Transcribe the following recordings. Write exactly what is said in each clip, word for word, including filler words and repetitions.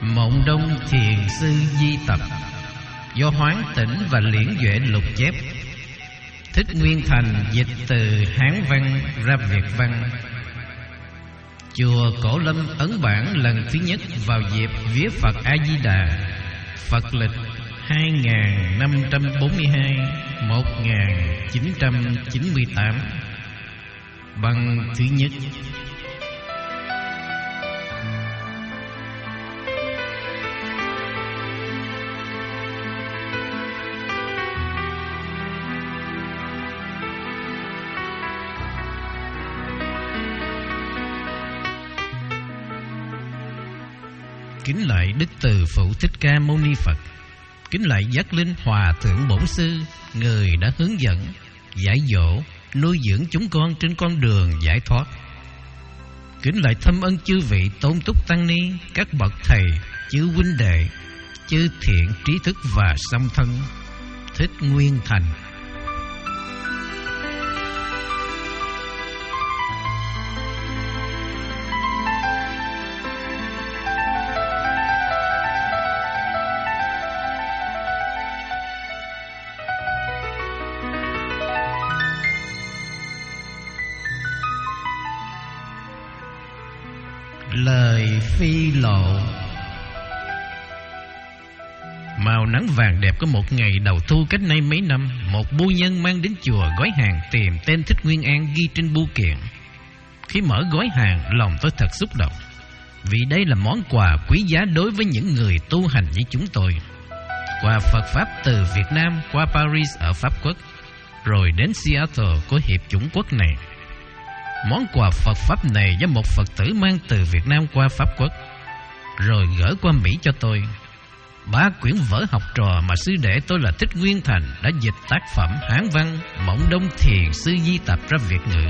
Mộng Đông Thiền Sư Di Tập, do Hoán Tỉnh và Liễn Duệ lục chép. Thích Nguyên Thành dịch từ Hán văn ra Việt văn. Chùa Cổ Lâm ấn bản lần thứ nhất vào dịp vía Phật A Di Đà, Phật lịch hai nghìn năm trăm bốn mươi hai đến một nghìn chín trăm chín mươi tám. Băng thứ nhất. Kính lạy Đức Từ Phụ Thích Ca Mâu Ni Phật. Kính lạy Giác Linh Hòa Thượng Bổn Sư, người đã hướng dẫn, dạy dỗ, nuôi dưỡng chúng con trên con đường giải thoát. Kính lạy thâm ân chư vị tôn túc tăng ni, các bậc thầy, chư huynh đệ, chư thiện trí thức và song thân. Thích Nguyên Thành. Lời phi lộ. Màu nắng vàng đẹp của một ngày đầu thu cách nay mấy năm, một bưu nhân mang đến chùa gói hàng tìm tên Thích Nguyên An ghi trên bưu kiện. Khi mở gói hàng, lòng tôi thật xúc động, vì đây là món quà quý giá đối với những người tu hành như chúng tôi. Quà Phật Pháp từ Việt Nam qua Paris ở Pháp Quốc, rồi đến Seattle của Hiệp chủng quốc này. Món quà Phật Pháp này do một Phật tử mang từ Việt Nam qua Pháp Quốc, rồi gửi qua Mỹ cho tôi. Ba quyển vở học trò mà sư đệ tôi là Thích Nguyên Thành đã dịch tác phẩm Hán văn Mộng Đông Thiền Sư Di Tập ra Việt ngữ.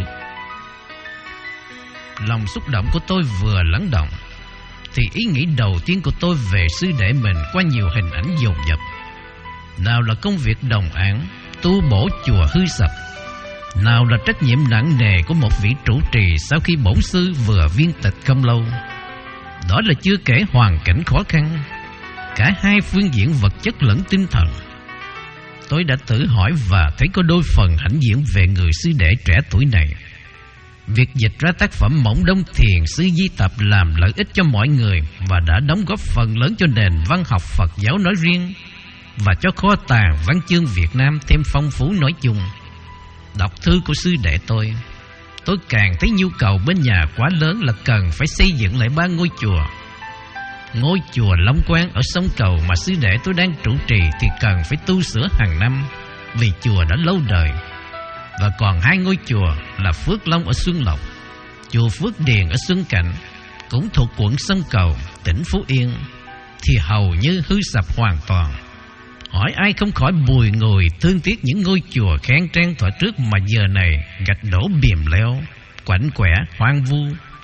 Lòng xúc động của tôi vừa lắng động, thì ý nghĩ đầu tiên của tôi về sư đệ mình qua nhiều hình ảnh dồn dập. Nào là công việc đồng áng, tu bổ chùa hư sập, nào là trách nhiệm nặng nề của một vị trụ trì sau khi bổn sư vừa viên tịch không lâu. Đó là chưa kể hoàn cảnh khó khăn, cả hai phương diện vật chất lẫn tinh thần. Tôi đã tự hỏi và thấy có đôi phần hãnh diện về người sư đệ trẻ tuổi này. Việc dịch ra tác phẩm Mộng Đông Thiền Sư Di Tập làm lợi ích cho mọi người và đã đóng góp phần lớn cho nền văn học Phật giáo nói riêng và cho kho tàng văn chương Việt Nam thêm phong phú nói chung. Đọc thư của sư đệ tôi, tôi càng thấy nhu cầu bên nhà quá lớn là cần phải xây dựng lại ba ngôi chùa. Ngôi chùa Long Quang ở sông Cầu mà sư đệ tôi đang trụ trì thì cần phải tu sửa hàng năm, vì chùa đã lâu đời. Và còn hai ngôi chùa là Phước Long ở Xuân Lộc, chùa Phước Điền ở Xuân Cảnh, cũng thuộc quận sông Cầu, tỉnh Phú Yên, thì hầu như hư sập hoàn toàn. Hỏi ai không khỏi bùi ngùi thương tiếc những ngôi chùa khang trang thuở trước mà giờ này gạch đổ bìm leo, quạnh quẻ, hoang vu.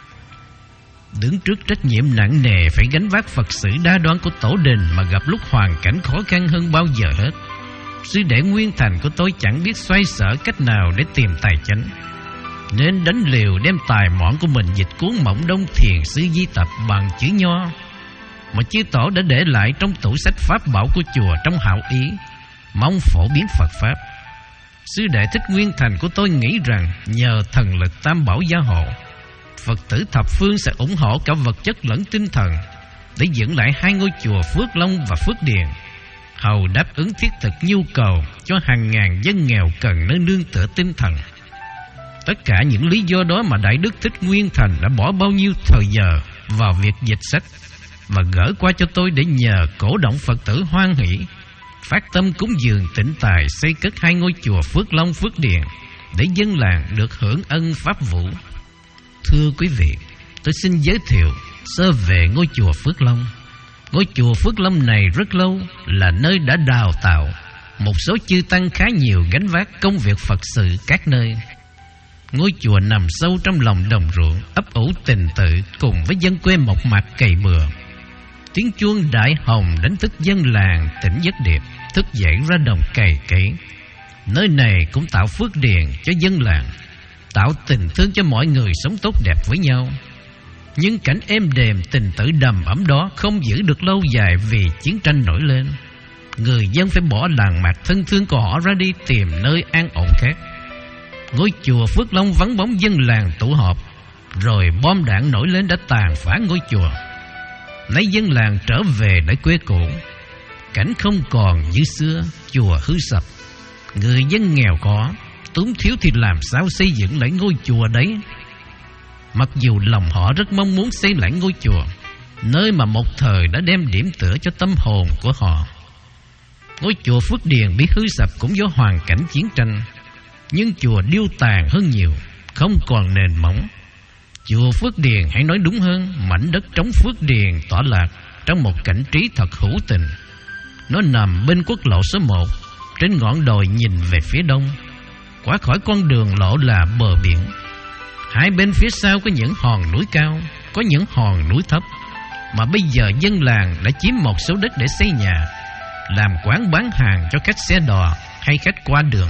Đứng trước trách nhiệm nặng nề phải gánh vác Phật sự đa đoan của tổ đình mà gặp lúc hoàn cảnh khó khăn hơn bao giờ hết, sư đệ Nguyên Thành của tôi chẳng biết xoay sở cách nào để tìm tài chánh, nên đánh liều đem tài mọn của mình dịch cuốn Mộng Đông Thiền Sư Di Tập bằng chữ Nho mà chư tổ đã để lại trong tủ sách pháp bảo của chùa trong hảo ý, mong phổ biến Phật Pháp. Sư đệ Thích Nguyên Thành của tôi nghĩ rằng nhờ thần lực tam bảo gia hộ, Phật tử thập phương sẽ ủng hộ cả vật chất lẫn tinh thần để dựng lại hai ngôi chùa Phước Long và Phước Điền, hầu đáp ứng thiết thực nhu cầu cho hàng ngàn dân nghèo cần nơi nương tựa tinh thần. Tất cả những lý do đó mà Đại Đức Thích Nguyên Thành đã bỏ bao nhiêu thời giờ vào việc dịch sách và gửi qua cho tôi để nhờ cổ động Phật tử hoan hỷ phát tâm cúng dường tịnh tài xây cất hai ngôi chùa Phước Long Phước Điền để dân làng được hưởng ân pháp vụ. Thưa quý vị, tôi xin giới thiệu sơ về ngôi chùa Phước Long. Ngôi chùa Phước Long này rất lâu là nơi đã đào tạo một số chư tăng khá nhiều gánh vác công việc Phật sự các nơi. Ngôi chùa nằm sâu trong lòng đồng ruộng, ấp ủ tình tự cùng với dân quê mộc mạc cày bừa. Tiếng chuông đại hồng đánh thức dân làng tỉnh giấc điệp, thức dậy ra đồng cày cấy. Nơi này cũng tạo phước điền cho dân làng, tạo tình thương cho mọi người sống tốt đẹp với nhau. Nhưng cảnh êm đềm tình tử đầm ấm đó không giữ được lâu dài vì chiến tranh nổi lên. Người dân phải bỏ làng mạc thân thương của họ ra đi tìm nơi an ổn khác. Ngôi chùa Phước Long vắng bóng dân làng tụ họp, rồi bom đạn nổi lên đã tàn phá ngôi chùa. Nay dân làng trở về lại quê cũ, cảnh không còn như xưa, chùa hư sập. Người dân nghèo khó, túng thiếu thì làm sao xây dựng lại ngôi chùa đấy? Mặc dù lòng họ rất mong muốn xây lại ngôi chùa, nơi mà một thời đã đem điểm tựa cho tâm hồn của họ. Ngôi chùa Phước Điền bị hư sập cũng do hoàn cảnh chiến tranh, nhưng chùa điêu tàn hơn nhiều, không còn nền móng. Chùa Phước Điền, hay nói đúng hơn, mảnh đất trống Phước Điền tọa lạc trong một cảnh trí thật hữu tình. Nó nằm bên quốc lộ số một, trên ngọn đồi nhìn về phía đông. Qua khỏi con đường lộ là bờ biển. Hai bên phía sau có những hòn núi cao, có những hòn núi thấp, mà bây giờ dân làng đã chiếm một số đất để xây nhà, làm quán bán hàng cho khách xe đò hay khách qua đường.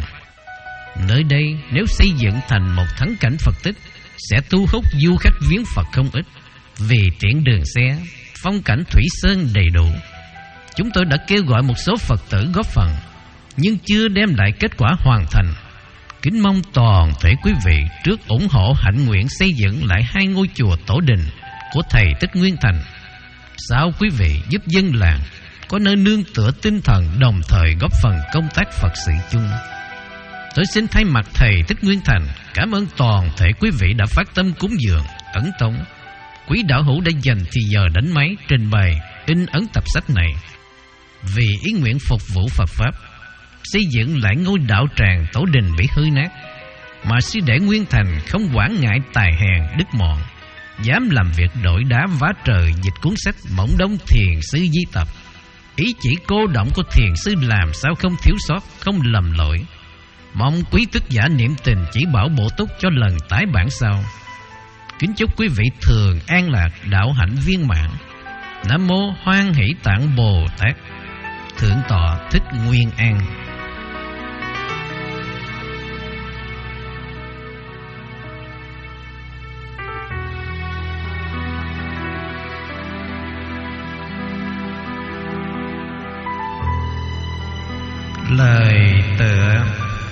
Nơi đây nếu xây dựng thành một thắng cảnh Phật tích, sẽ thu hút du khách viếng Phật không ít, vì tiện đường xe, phong cảnh thủy sơn đầy đủ. Chúng tôi đã kêu gọi một số Phật tử góp phần, nhưng chưa đem lại kết quả hoàn thành. Kính mong toàn thể quý vị trước ủng hộ hạnh nguyện xây dựng lại hai ngôi chùa tổ đình của Thầy Thích Nguyên Thành. Sao quý vị giúp dân làng có nơi nương tựa tinh thần, đồng thời góp phần công tác Phật sự chung. Tôi xin thay mặt Thầy Thích Nguyên Thành cảm ơn toàn thể quý vị đã phát tâm cúng dường, ấn tống. Quý đạo hữu đã dành thì giờ đánh máy trình bày in ấn tập sách này, vì ý nguyện phục vụ Phật pháp, xây dựng lại ngôi đạo tràng tổ đình bị hư nát. Mà sư đệ Nguyên Thành không quản ngại tài hèn đức mọn, dám làm việc đổi đá vá trời dịch cuốn sách Mộng Đông Thiền Sư Di Tập. Ý chỉ cô động của thiền sư làm sao không thiếu sót, không lầm lỗi. Mong quý tức giả niệm tình chỉ bảo bổ túc cho lần tái bản sau. Kính chúc quý vị thường an lạc, đạo hạnh viên mãn. Nam mô Hoan Hỷ Tạng Bồ Tát. Thượng tọa Thích Nguyên An. Lời tựa.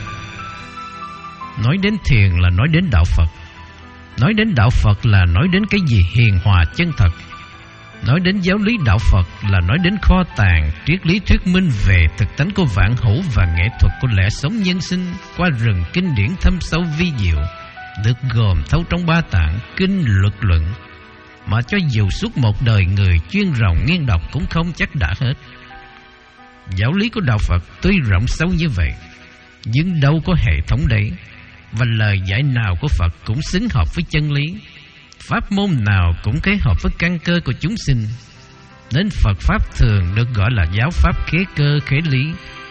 Nói đến thiền là nói đến đạo Phật. Nói đến đạo Phật là nói đến cái gì hiền hòa chân thật. Nói đến giáo lý đạo Phật là nói đến kho tàng triết lý thuyết minh về thực tánh của vạn hữu và nghệ thuật của lẽ sống nhân sinh qua rừng kinh điển thâm sâu vi diệu, được gồm thâu trong ba tạng kinh luật luận, mà cho dù suốt một đời người chuyên ròng nghiên đọc cũng không chắc đã hết. Giáo lý của đạo Phật tuy rộng sâu như vậy, nhưng đâu có hệ thống đấy, và lời dạy nào của Phật cũng xứng hợp với chân lý. Pháp môn nào cũng kết hợp với căn cơ của chúng sinh, nên Phật Pháp thường được gọi là giáo Pháp khế cơ khế lý.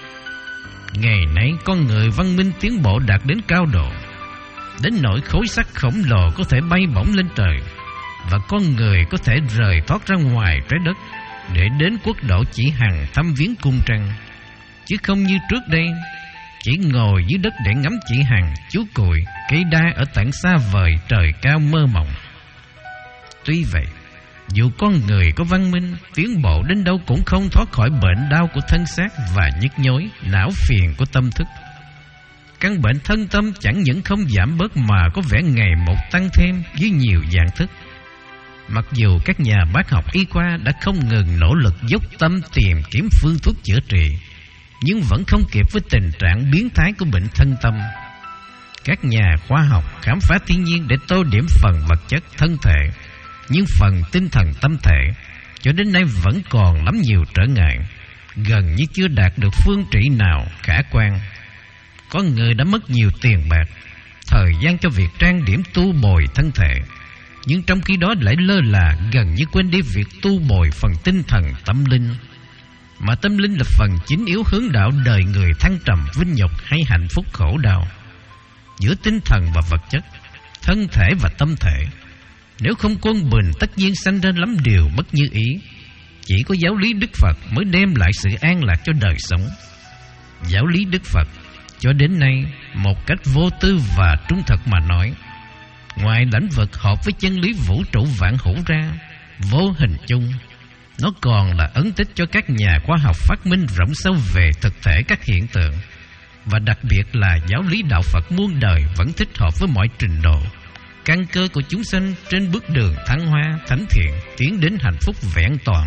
Ngày nay con người văn minh tiến bộ đạt đến cao độ, đến nỗi khối sắt khổng lồ có thể bay bổng lên trời, và con người có thể rời thoát ra ngoài trái đất để đến quốc độ chỉ hằng thăm viếng cung trăng, chứ không như trước đây chỉ ngồi dưới đất để ngắm chỉ hằng, chú cuội, cây đa ở tận xa vời trời cao mơ mộng. Tuy vậy, dù con người có văn minh, tiến bộ đến đâu cũng không thoát khỏi bệnh đau của thân xác và nhức nhối, não phiền của tâm thức. Căn bệnh thân tâm chẳng những không giảm bớt mà có vẻ ngày một tăng thêm với nhiều dạng thức. Mặc dù các nhà bác học y khoa đã không ngừng nỗ lực dốc tâm tìm kiếm phương thuốc chữa trị, nhưng vẫn không kịp với tình trạng biến thái của bệnh thân tâm. Các nhà khoa học khám phá thiên nhiên để tô điểm phần vật chất thân thể, nhưng phần tinh thần tâm thể cho đến nay vẫn còn lắm nhiều trở ngại, gần như chưa đạt được phương trị nào khả quan. Có người đã mất nhiều tiền bạc, thời gian cho việc trang điểm tu bồi thân thể, nhưng trong khi đó lại lơ là, gần như quên đi việc tu bồi phần tinh thần tâm linh. Mà tâm linh là phần chính yếu hướng đạo đời người thăng trầm vinh nhục hay hạnh phúc khổ đau. Giữa tinh thần và vật chất, thân thể và tâm thể, nếu không quân bình tất nhiên sanh ra lắm điều bất như ý. Chỉ có giáo lý Đức Phật mới đem lại sự an lạc cho đời sống. Giáo lý Đức Phật cho đến nay, một cách vô tư và trung thực mà nói, Ngoài lãnh vực hợp với chân lý vũ trụ vạn hữu ra, vô hình chung, nó còn là ấn tích cho các nhà khoa học phát minh rộng sâu về thực thể các hiện tượng. Và đặc biệt là giáo lý đạo Phật muôn đời vẫn thích hợp với mọi trình độ, căn cơ của chúng sanh trên bước đường thăng hoa, thánh thiện, tiến đến hạnh phúc vẹn toàn.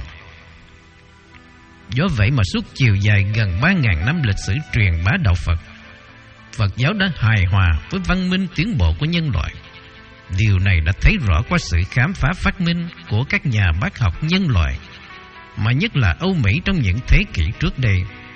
Do vậy mà suốt chiều dài gần ba ngàn năm lịch sử truyền bá đạo Phật, Phật giáo đã hài hòa với văn minh tiến bộ của nhân loại. Điều này đã thấy rõ qua sự khám phá phát minh của các nhà bác học nhân loại, mà nhất là Âu Mỹ trong những thế kỷ trước đây.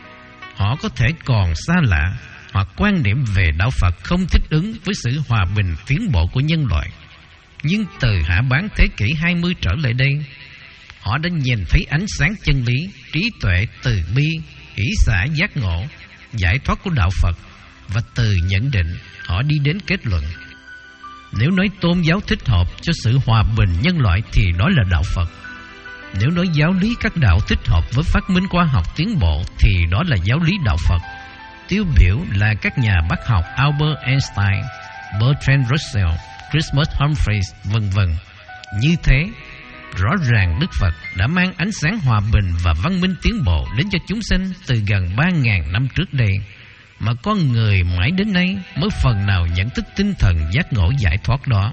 Họ có thể còn xa lạ hoặc quan điểm về đạo Phật không thích ứng với sự hòa bình tiến bộ của nhân loại. Nhưng từ hạ bán thế kỷ hai mươi trở lại đây, họ đã nhìn thấy ánh sáng chân lý, trí tuệ, từ bi, hỷ xả, giác ngộ, giải thoát của đạo Phật. Và từ nhận định, họ đi đến kết luận: nếu nói tôn giáo thích hợp cho sự hòa bình nhân loại thì đó là đạo Phật. Nếu nói giáo lý các đạo thích hợp với phát minh khoa học tiến bộ thì đó là giáo lý đạo Phật. Tiêu biểu là các nhà bác học Albert Einstein, Bertrand Russell, Christopher Humphreys, vân vân. Như thế, rõ ràng Đức Phật đã mang ánh sáng hòa bình và văn minh tiến bộ đến cho chúng sinh từ gần ba ngàn năm trước đây, mà con người mãi đến nay mới phần nào nhận thức tinh thần giác ngộ giải thoát đó.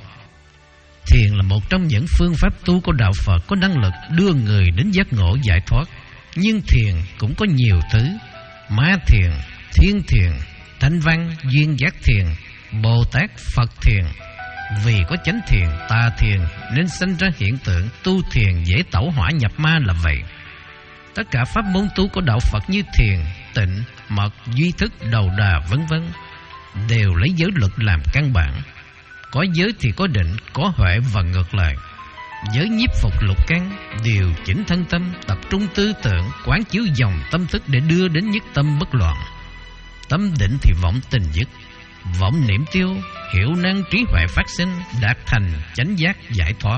Thiền là một trong những phương pháp tu của đạo Phật có năng lực đưa người đến giác ngộ giải thoát. Nhưng thiền cũng có nhiều thứ: ma thiền, thiên thiền, thanh văn, duyên giác thiền, Bồ Tát, Phật thiền. Vì có chánh thiền, tà thiền nên sinh ra hiện tượng tu thiền dễ tẩu hỏa nhập ma là vậy. Tất cả pháp môn tu của đạo Phật như thiền, tịnh, mật, duy thức, đầu đà vân vân đều lấy giới luật làm căn bản. Có giới thì có định, có huệ và ngược lại. Giới nhiếp phục lục căn, điều chỉnh thân tâm, tập trung tư tưởng, quán chiếu dòng tâm thức để đưa đến nhất tâm bất loạn. Tâm định thì vọng tình dứt, vọng niệm tiêu, hiểu năng trí huệ phát sinh, đạt thành chánh giác giải thoát.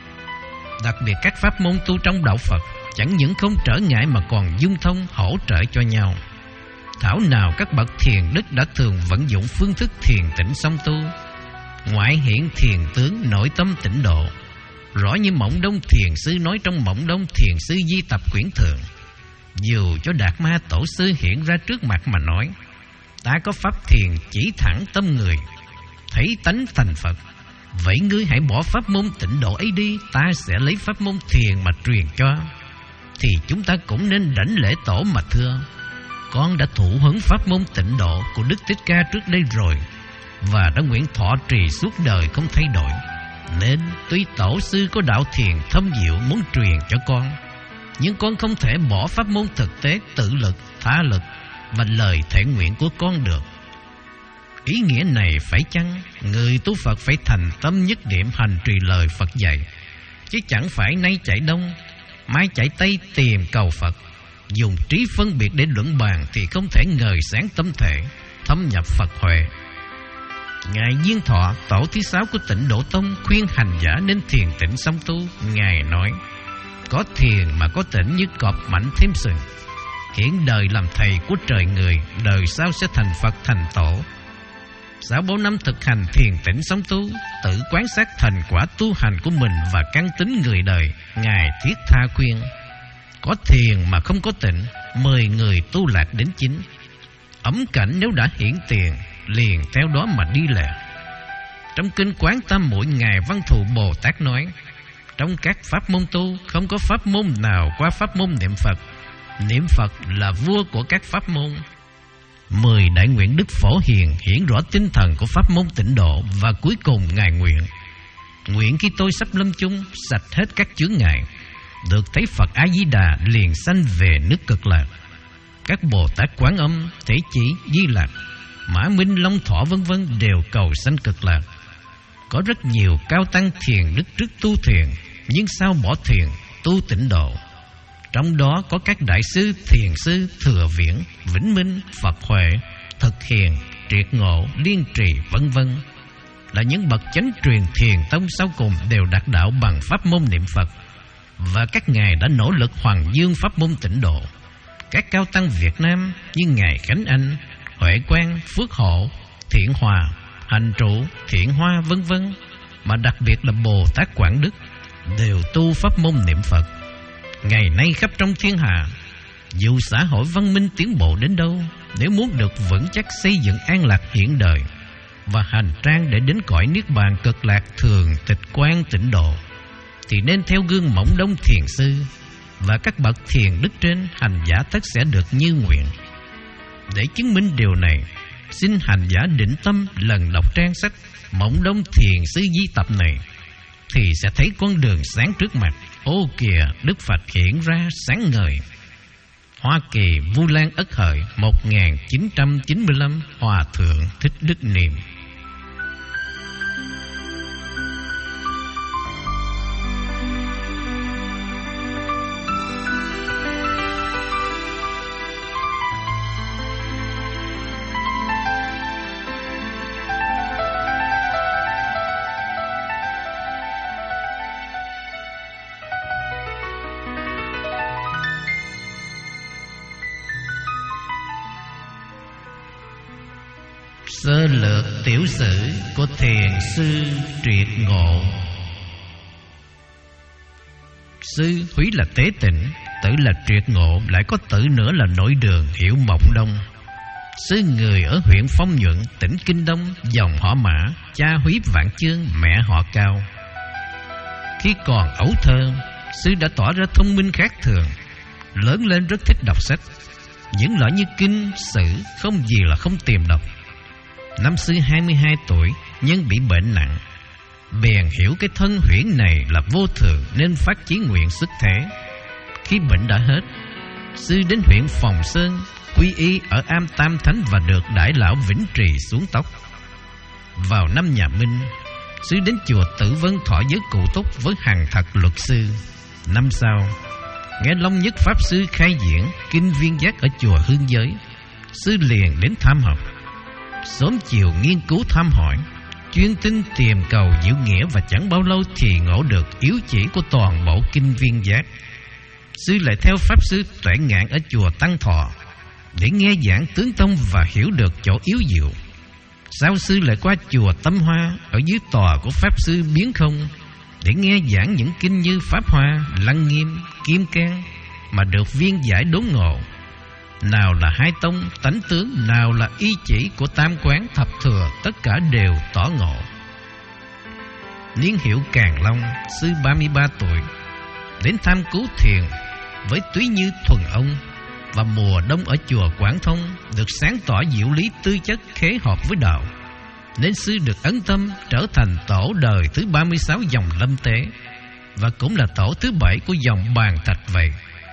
Đặc biệt các pháp môn tu trong đạo Phật chẳng những không trở ngại mà còn dung thông hỗ trợ cho nhau. Thảo nào các bậc thiền đức đã thường vận dụng phương thức thiền tĩnh song tu. Ngoại hiện thiền tướng, nội tâm tịnh độ. Rõ như Mộng Đông thiền sư nói trong Mộng Đông thiền sư di tập quyển thượng: dù cho Đạt Ma tổ sư hiện ra trước mặt mà nói: ta có pháp thiền chỉ thẳng tâm người, thấy tánh thành Phật. Vậy ngươi hãy bỏ pháp môn tịnh độ ấy đi, ta sẽ lấy pháp môn thiền mà truyền cho. Thì chúng ta cũng nên đảnh lễ tổ mà thưa: con đã thụ hứng pháp môn tịnh độ của Đức Thích Ca trước đây rồi, và đã nguyện thọ trì suốt đời không thay đổi. Nên tuy tổ sư có đạo thiền thâm diệu muốn truyền cho con, nhưng con không thể bỏ pháp môn thực tế tự lực, tha lực và lời thể nguyện của con được. Ý nghĩa này phải chăng người tu Phật phải thành tâm nhất niệm hành trì lời Phật dạy, chứ chẳng phải nay chạy đông, mai chạy tây tìm cầu Phật. Dùng trí phân biệt để luận bàn thì không thể ngời sáng tâm thể, thâm nhập Phật huệ. Ngài Diên Thọ, tổ thứ sáu của Tịnh Độ Tông, khuyên hành giả nên thiền tĩnh song tu. Ngài nói: có thiền mà có tĩnh như cọp mảnh thêm sừng. Hiện đời làm thầy của trời người, đời sau sẽ thành Phật thành tổ. Sáu bốn năm thực hành thiền tĩnh song tu, tự quan sát thành quả tu hành của mình và căn tính người đời, Ngài thiết tha khuyên: có thiền mà không có tịnh, mười người tu lạc đến chính. Ấm cảnh nếu đã hiển tiền, liền theo đó mà đi lệ. Trong kinh Quán Tam Muội, Ngài Văn Thù Bồ Tát nói: trong các pháp môn tu, không có pháp môn nào qua pháp môn niệm Phật. Niệm Phật là vua của các pháp môn. Mười đại nguyện Đức Phổ Hiền hiển rõ tinh thần của pháp môn tịnh độ. Và cuối cùng Ngài nguyện: nguyện khi tôi sắp lâm chung, sạch hết các chướng ngại, được thấy Phật A Di Đà, liền sanh về nước Cực Lạc. Các Bồ Tát Quán Âm, Thế Chỉ, Di Lạc, Mã Minh, Long Thọ vân vân đều cầu sanh Cực Lạc. Có rất nhiều cao tăng thiền đức trước tu thiền, nhưng sao bỏ thiền tu tịnh độ. Trong đó có các đại sư, thiền sư Thừa Viễn, Vĩnh Minh, Phật Huệ, Thực Hiền, Triệt Ngộ, Liên Trì vân vân, là những bậc chánh truyền thiền tông sau cùng đều đạt đạo bằng pháp môn niệm Phật. Và các ngài đã nỗ lực hoàng dương pháp môn tịnh độ. Các cao tăng Việt Nam như ngài Khánh Anh, Huệ Quang, Phước Hộ, Thiện Hòa, Hành Trụ, Thiện Hoa vân vân mà đặc biệt là Bồ Tát Quảng Đức, đều tu pháp môn niệm Phật. Ngày nay khắp trong thiên hạ, dù xã hội văn minh tiến bộ đến đâu, nếu muốn được vững chắc xây dựng an lạc hiện đời và hành trang để đến cõi niết bàn cực lạc thường tịch quan tịnh độ, thì nên theo gương Mộng Đông Thiền Sư và các bậc thiền đức trên, hành giả tất sẽ được như nguyện. Để chứng minh điều này, xin hành giả định tâm lần đọc trang sách Mộng Đông Thiền Sư di tập này, thì sẽ thấy con đường sáng trước mặt. Ô kìa, Đức Phật hiện ra sáng ngời. Hoa Kỳ, Vu Lan Ất Hợi, một nghìn chín trăm chín mươi lăm. Hòa Thượng Thích Đức Niệm. Sơ lược tiểu sử của Thiền Sư Triệt Ngộ. Sư húy là Tế Tịnh, tử là Triệt Ngộ, lại có tử nữa là Nội Đường hiệu Mộng Đông. Sư người ở huyện Phong Nhuận, tỉnh Kinh Đông, dòng họ Mã, cha húy Vạn Chương, mẹ họ Cao. Khi còn ấu thơ, sư đã tỏ ra thông minh khác thường. Lớn lên rất thích đọc sách, những loại như kinh, sử không gì là không tìm đọc. Năm sư hai mươi hai tuổi, nhân bị bệnh nặng, bèn hiểu cái thân huyễn này là vô thường nên phát chí nguyện xuất thế. Khi bệnh đã hết, sư đến huyện Phòng Sơn quy y ở Am Tam Thánh và được Đại Lão Vĩnh Trì xuống tóc. Vào năm nhà Minh, sư đến chùa Tử Vân thọ giới cụ túc với Hằng Thật luật sư. Năm sau, nghe Long Nhất Pháp Sư khai diễn Kinh Viên Giác ở chùa Hương Giới, sư liền đến tham học. Sớm chiều nghiên cứu thăm hỏi, chuyên tinh tìm cầu diệu nghĩa, và chẳng bao lâu thì ngộ được yếu chỉ của toàn bộ Kinh Viên Giác. Sư lại theo Pháp Sư Tuệ Ngạn ở chùa Tăng Thọ để nghe giảng tướng tông và hiểu được chỗ yếu diệu. Sau sư lại qua chùa Tâm Hoa ở dưới tòa của Pháp Sư Biến Không để nghe giảng những kinh như Pháp Hoa, Lăng Nghiêm, Kim Cang, mà được viên giải đốn ngộ. Nào là hai tông tánh tướng, nào là ý chỉ của tam quán thập thừa, tất cả đều tỏ ngộ. Niên hiệu Càn Long, sư ba mươi ba tuổi, đến tham cứu thiền với Túy Như Thuần Ông, và mùa đông ở chùa Quảng Thông được sáng tỏ diệu lý tư chất khế hợp với đạo, nên sư được ấn tâm trở thành tổ đời thứ ba mươi sáu dòng Lâm Tế, và cũng là tổ thứ bảy của dòng Bàn Thạch vậy.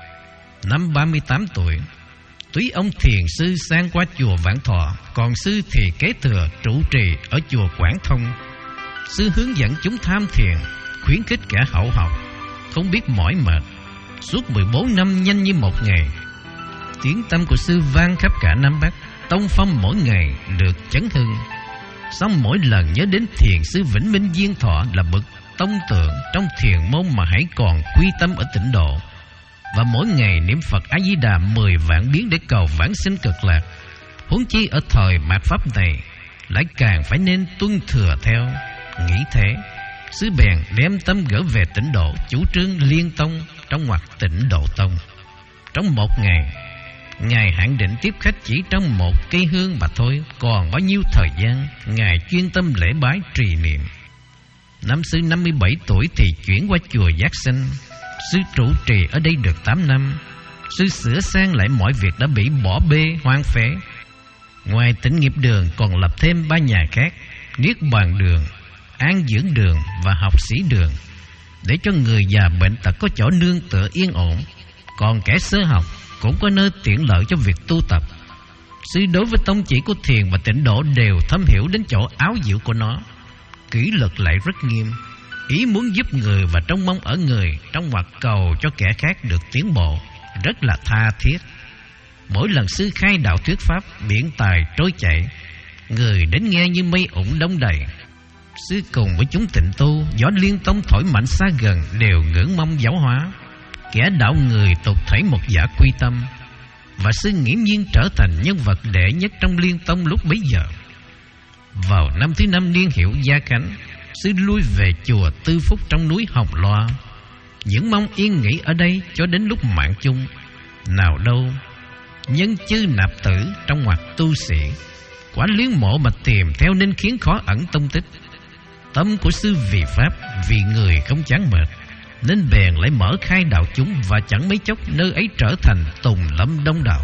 Năm ba mươi tám tuổi, Túy ông thiền sư sang qua chùa Vạn Thọ, còn sư thì kế thừa trụ trì ở chùa Quảng Thông. Sư hướng dẫn chúng tham thiền, khuyến khích kẻ hậu học, không biết mỏi mệt. Suốt mười bốn năm nhanh như một ngày, tiếng tâm của sư vang khắp cả Nam Bắc, tông phong mỗi ngày được chấn hưng. Xong mỗi lần nhớ đến thiền sư Vĩnh Minh Diên Thọ là bậc tông tượng trong thiền môn mà hãy còn quy tâm ở tịnh độ, và mỗi ngày niệm Phật A Di Đà mười vạn biến để cầu vãng sinh cực lạc. Huống chi ở thời mạt pháp này, lại càng phải nên tuân thừa theo. Nghĩ thế, sư bèn đem tâm gỡ về tịnh độ, chủ trương liên tông trong ngoặc tịnh độ tông. Trong một ngày, Ngài hạn định tiếp khách chỉ trong một cây hương mà thôi. Còn bao nhiêu thời gian, Ngài chuyên tâm lễ bái trì niệm. Năm sư năm mươi bảy tuổi thì chuyển qua chùa Giác Sinh. Sư trụ trì ở đây được tám năm. Sư sửa sang lại mọi việc đã bị bỏ bê hoang phế. Ngoài Tịnh Nghiệp Đường còn lập thêm ba nhà khác: Niết Bàn Đường, An Dưỡng Đường và Học Sĩ Đường, để cho người già bệnh tật có chỗ nương tựa yên ổn, còn kẻ sơ học cũng có nơi tiện lợi cho việc tu tập. Sư đối với tông chỉ của thiền và tịnh độ đều thâm hiểu đến chỗ áo diệu của nó. Kỷ luật lại rất nghiêm, ý muốn giúp người và trông mong ở người, trong ngoặc cầu cho kẻ khác được tiến bộ, rất là tha thiết. Mỗi lần sư khai đạo thuyết pháp, biển tài trôi chảy, người đến nghe như mây ủng đông đầy. Sư cùng với chúng tịnh tu, gió liên tông thổi mạnh xa gần đều ngưỡng mong giáo hóa. Kẻ đạo người tục thảy một giả quy tâm, và sư nghiễm nhiên trở thành nhân vật đệ nhất trong liên tông lúc bấy giờ. Vào năm thứ năm niên hiệu Gia Khánh, sư lui về chùa Tư Phúc trong núi Hồng Loa, những mong yên nghỉ ở đây cho đến lúc mạng chung. Nào đâu, nhân chư nạp tử trong ngoặc tu sĩ, quả liếng mộ mà tìm theo nên khiến khó ẩn tông tích. Tâm của sư vì pháp, vì người không chán mệt, nên bèn lại mở khai đạo chúng, và chẳng mấy chốc nơi ấy trở thành tùng lâm đông đảo.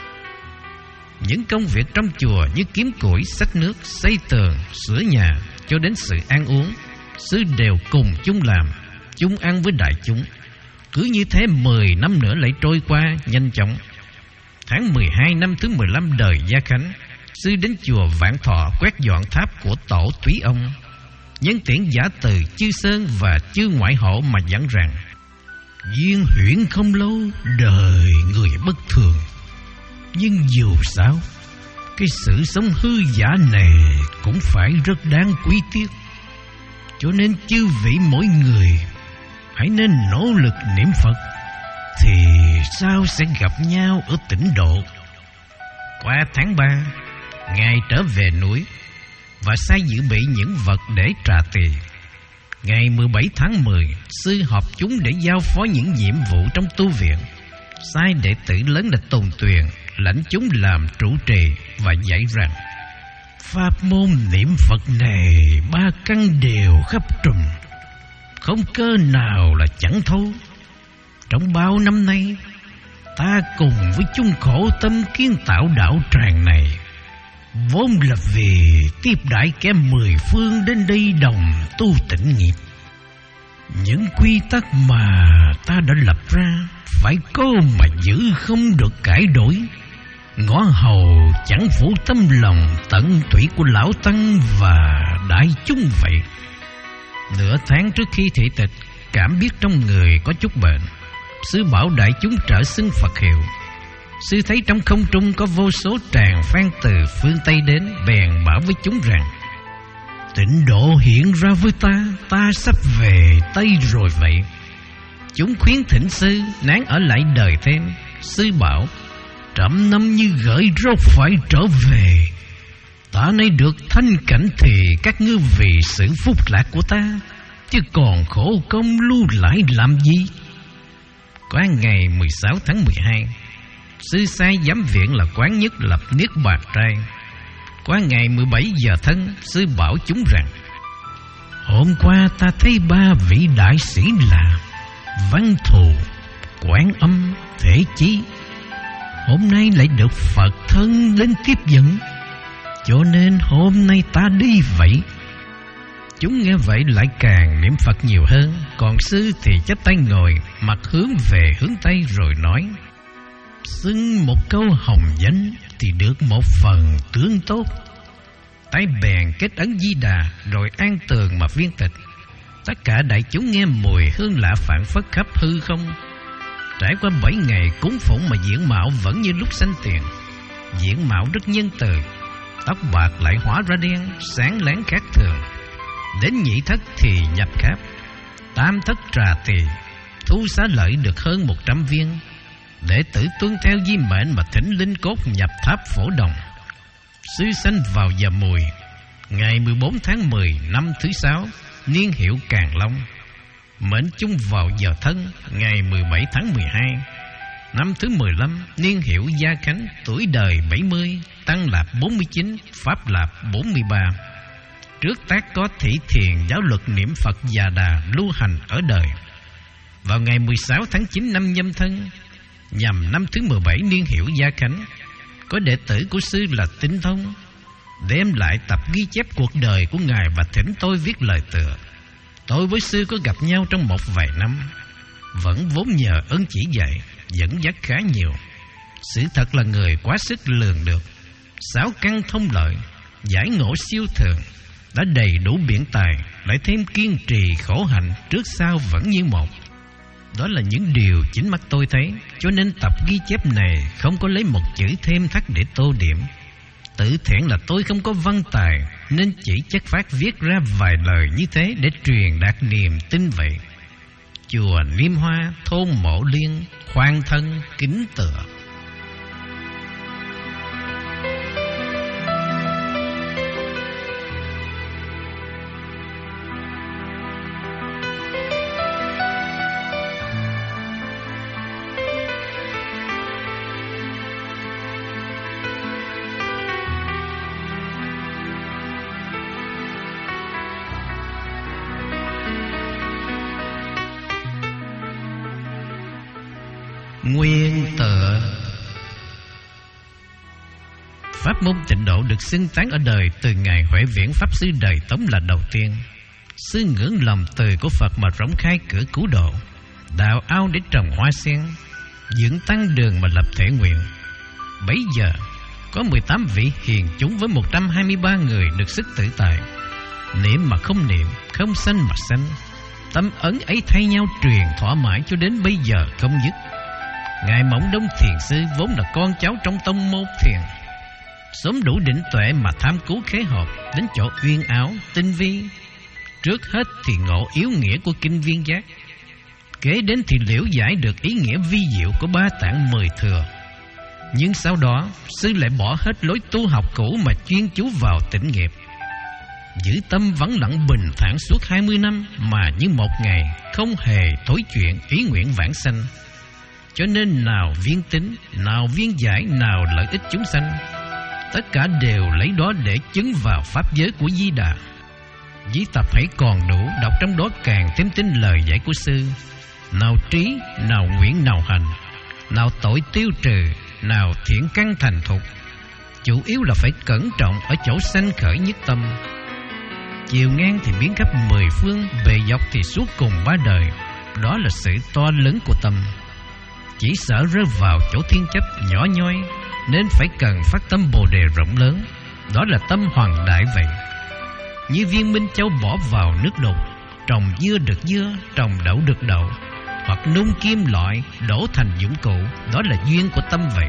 Những công việc trong chùa như kiếm củi, xách nước, xây tường, sửa nhà, cho đến sự ăn uống, sư đều cùng chung làm, chung ăn với đại chúng. Cứ như thế mười năm nữa lại trôi qua nhanh chóng. Tháng mười hai năm thứ mười lăm đời Gia Khánh, sư đến chùa Vạn Thọ quét dọn tháp của tổ Túy Ông, nhân tiễn giả từ chư Sơn và chư Ngoại Hộ mà dặn rằng: duyên huyễn không lâu, đời người bất thường, nhưng dù sao, cái sự sống hư giả này cũng phải rất đáng quý tiếc. Cho nên chư vị mỗi người hãy nên nỗ lực niệm Phật, thì sao sẽ gặp nhau ở tịnh độ. Qua tháng ba, Ngài trở về núi và sai dự bị những vật để trà tỳ. Ngày mười bảy tháng mười, sư họp chúng để giao phó những nhiệm vụ trong tu viện, sai đệ tử lớn là Tùng Tuyền lãnh chúng làm trụ trì và dạy rằng: pháp môn niệm Phật này ba căn đều khắp trùm, không cơ nào là chẳng thấu. Trong bao năm nay, ta cùng với chung khổ tâm kiến tạo đạo tràng này, vốn là vì tiếp đãi kẻ mười phương đến đây đồng tu tịnh nghiệp. Những quy tắc mà ta đã lập ra phải có mà giữ, không được cải đổi. Ngõ hầu chẳng phủ tâm lòng tận tụy của lão tăng và đại chúng vậy. Nửa tháng trước khi thị tịch, cảm biết trong người có chút bệnh, sư bảo đại chúng trở xưng Phật hiệu. Sư thấy trong không trung có vô số tràng phan từ phương Tây đến, bèn bảo với chúng rằng: tịnh độ hiện ra với ta, ta sắp về Tây rồi vậy. Chúng khuyến thỉnh sư nán ở lại đời thêm. Sư bảo: trẫm năm như gửi rốt phải trở về. Ta nay được thanh cảnh thì các ngươi vì sự phúc lạc của ta, chứ còn khổ công lưu lại làm gì. Qua ngày mười sáu tháng mười hai, sư sai giám viện là Quán Nhất lập Niết Bàn Trai. Qua ngày mười bảy giờ thân, sư bảo chúng rằng: hôm qua ta thấy ba vị đại sĩ là Văn Thù, Quán Âm, Thể Chí, hôm nay lại được Phật thân đến tiếp dẫn, cho nên hôm nay ta đi vậy. Chúng nghe vậy lại càng niệm Phật nhiều hơn. Còn sư thì chắp tay ngồi, mặt hướng về hướng Tây rồi nói: xưng một câu hồng danh thì được một phần tướng tốt. Tay bèn kết ấn Di Đà rồi an tường mà viên tịch. Tất cả đại chúng nghe mùi hương lạ phảng phất khắp hư không. Trải qua bảy ngày cúng phụng mà diện mạo vẫn như lúc sanh tiền. Diện mạo rất nhân từ, tóc bạc lại hóa ra đen, sáng láng khác thường. Đến nhị thất thì nhập kháp, tam thất trà tỳ, thu xá lợi được hơn một trăm viên. Đệ tử tuân theo di mệnh mà thỉnh linh cốt nhập tháp Phổ Đồng. Sư sanh vào giờ mùi, ngày mười bốn tháng mười năm thứ sáu, niên hiệu Càn Long. Mệnh chung vào giờ thân, ngày mười bảy tháng mười hai, năm thứ mười lăm, niên hiệu Gia Khánh. Tuổi đời bảy mươi, tăng lạp bốn mươi chín, pháp lạp bốn mươi ba. Trước tác có thỷ thiền giáo luật niệm Phật Già Đà lưu hành ở đời. Vào ngày mười sáu tháng chín năm Nhâm Thân, nhằm năm thứ mười bảy niên hiệu Gia Khánh, có đệ tử của sư là Tinh Thông đem lại tập ghi chép cuộc đời của ngài và thỉnh tôi viết lời tựa. Tôi với sư có gặp nhau trong một vài năm, vẫn vốn nhờ ơn chỉ dạy dẫn dắt khá nhiều. Sự thật là người quá sức lường được, sáu căn thông lợi, giải ngộ siêu thường, đã đầy đủ biện tài, lại thêm kiên trì khổ hạnh, trước sau vẫn như một. Đó là những điều chính mắt tôi thấy, cho nên tập ghi chép này không có lấy một chữ thêm thắt để tô điểm. Tự thẹn là tôi không có văn tài, nên chỉ chất phát viết ra vài lời như thế để truyền đạt niềm tin vậy. Chùa Niêm Hoa, thôn Mộ Liên, khoan thân kính tựa. Nguyên tựa. Pháp môn Tịnh độ được xưng tán ở đời từ ngày Huệ Viễn Pháp Sư đời Tống là đầu tiên. Sư ngưỡng lòng từ của Phật mà rộng khai cửa cứu độ, đào ao để trồng hoa sen, dựng tăng đường mà lập thể nguyện. Bấy giờ có mười tám vị hiền chúng với một trăm hai mươi ba người được sức tự tại, niệm mà không niệm, không sanh mà sanh. Tâm ấn ấy thay nhau truyền thỏa mãi cho đến bây giờ không dứt. Ngài Mộng Đông Thiền Sư vốn là con cháu trong tông môn thiền, sớm đủ định tuệ mà tham cứu khế hợp đến chỗ uyên áo tinh vi. Trước hết thì ngộ yếu nghĩa của kinh Viên Giác, kế đến thì liễu giải được ý nghĩa vi diệu của ba tạng mười thừa. Nhưng sau đó sư lại bỏ hết lối tu học cũ mà chuyên chú vào tĩnh nghiệp, giữ tâm vắng lặng bình thản suốt hai mươi năm mà như một ngày không hề thối chuyện ý nguyện vãng sanh. Cho nên nào viên tính, nào viên giải, nào lợi ích chúng sanh, tất cả đều lấy đó để chứng vào pháp giới của Di Đà. Ví tập hãy còn đủ, đọc trong đó càng thêm tin lời dạy của sư. Nào trí, nào nguyện, nào hành, nào tội tiêu trừ, nào thiện căn thành thục. Chủ yếu là phải cẩn trọng ở chỗ sanh khởi nhất tâm. Chiều ngang thì biến khắp mười phương, bề dọc thì suốt cùng ba đời. Đó là sự to lớn của tâm. Chỉ sợ rơi vào chỗ thiên chấp nhỏ nhoi, nên phải cần phát tâm Bồ Đề rộng lớn. Đó là tâm hoàng đại vậy. Như viên minh châu bỏ vào nước đục, trồng dưa được dưa, trồng đậu được đậu, hoặc nung kim loại đổ thành dụng cụ. Đó là duyên của tâm vậy.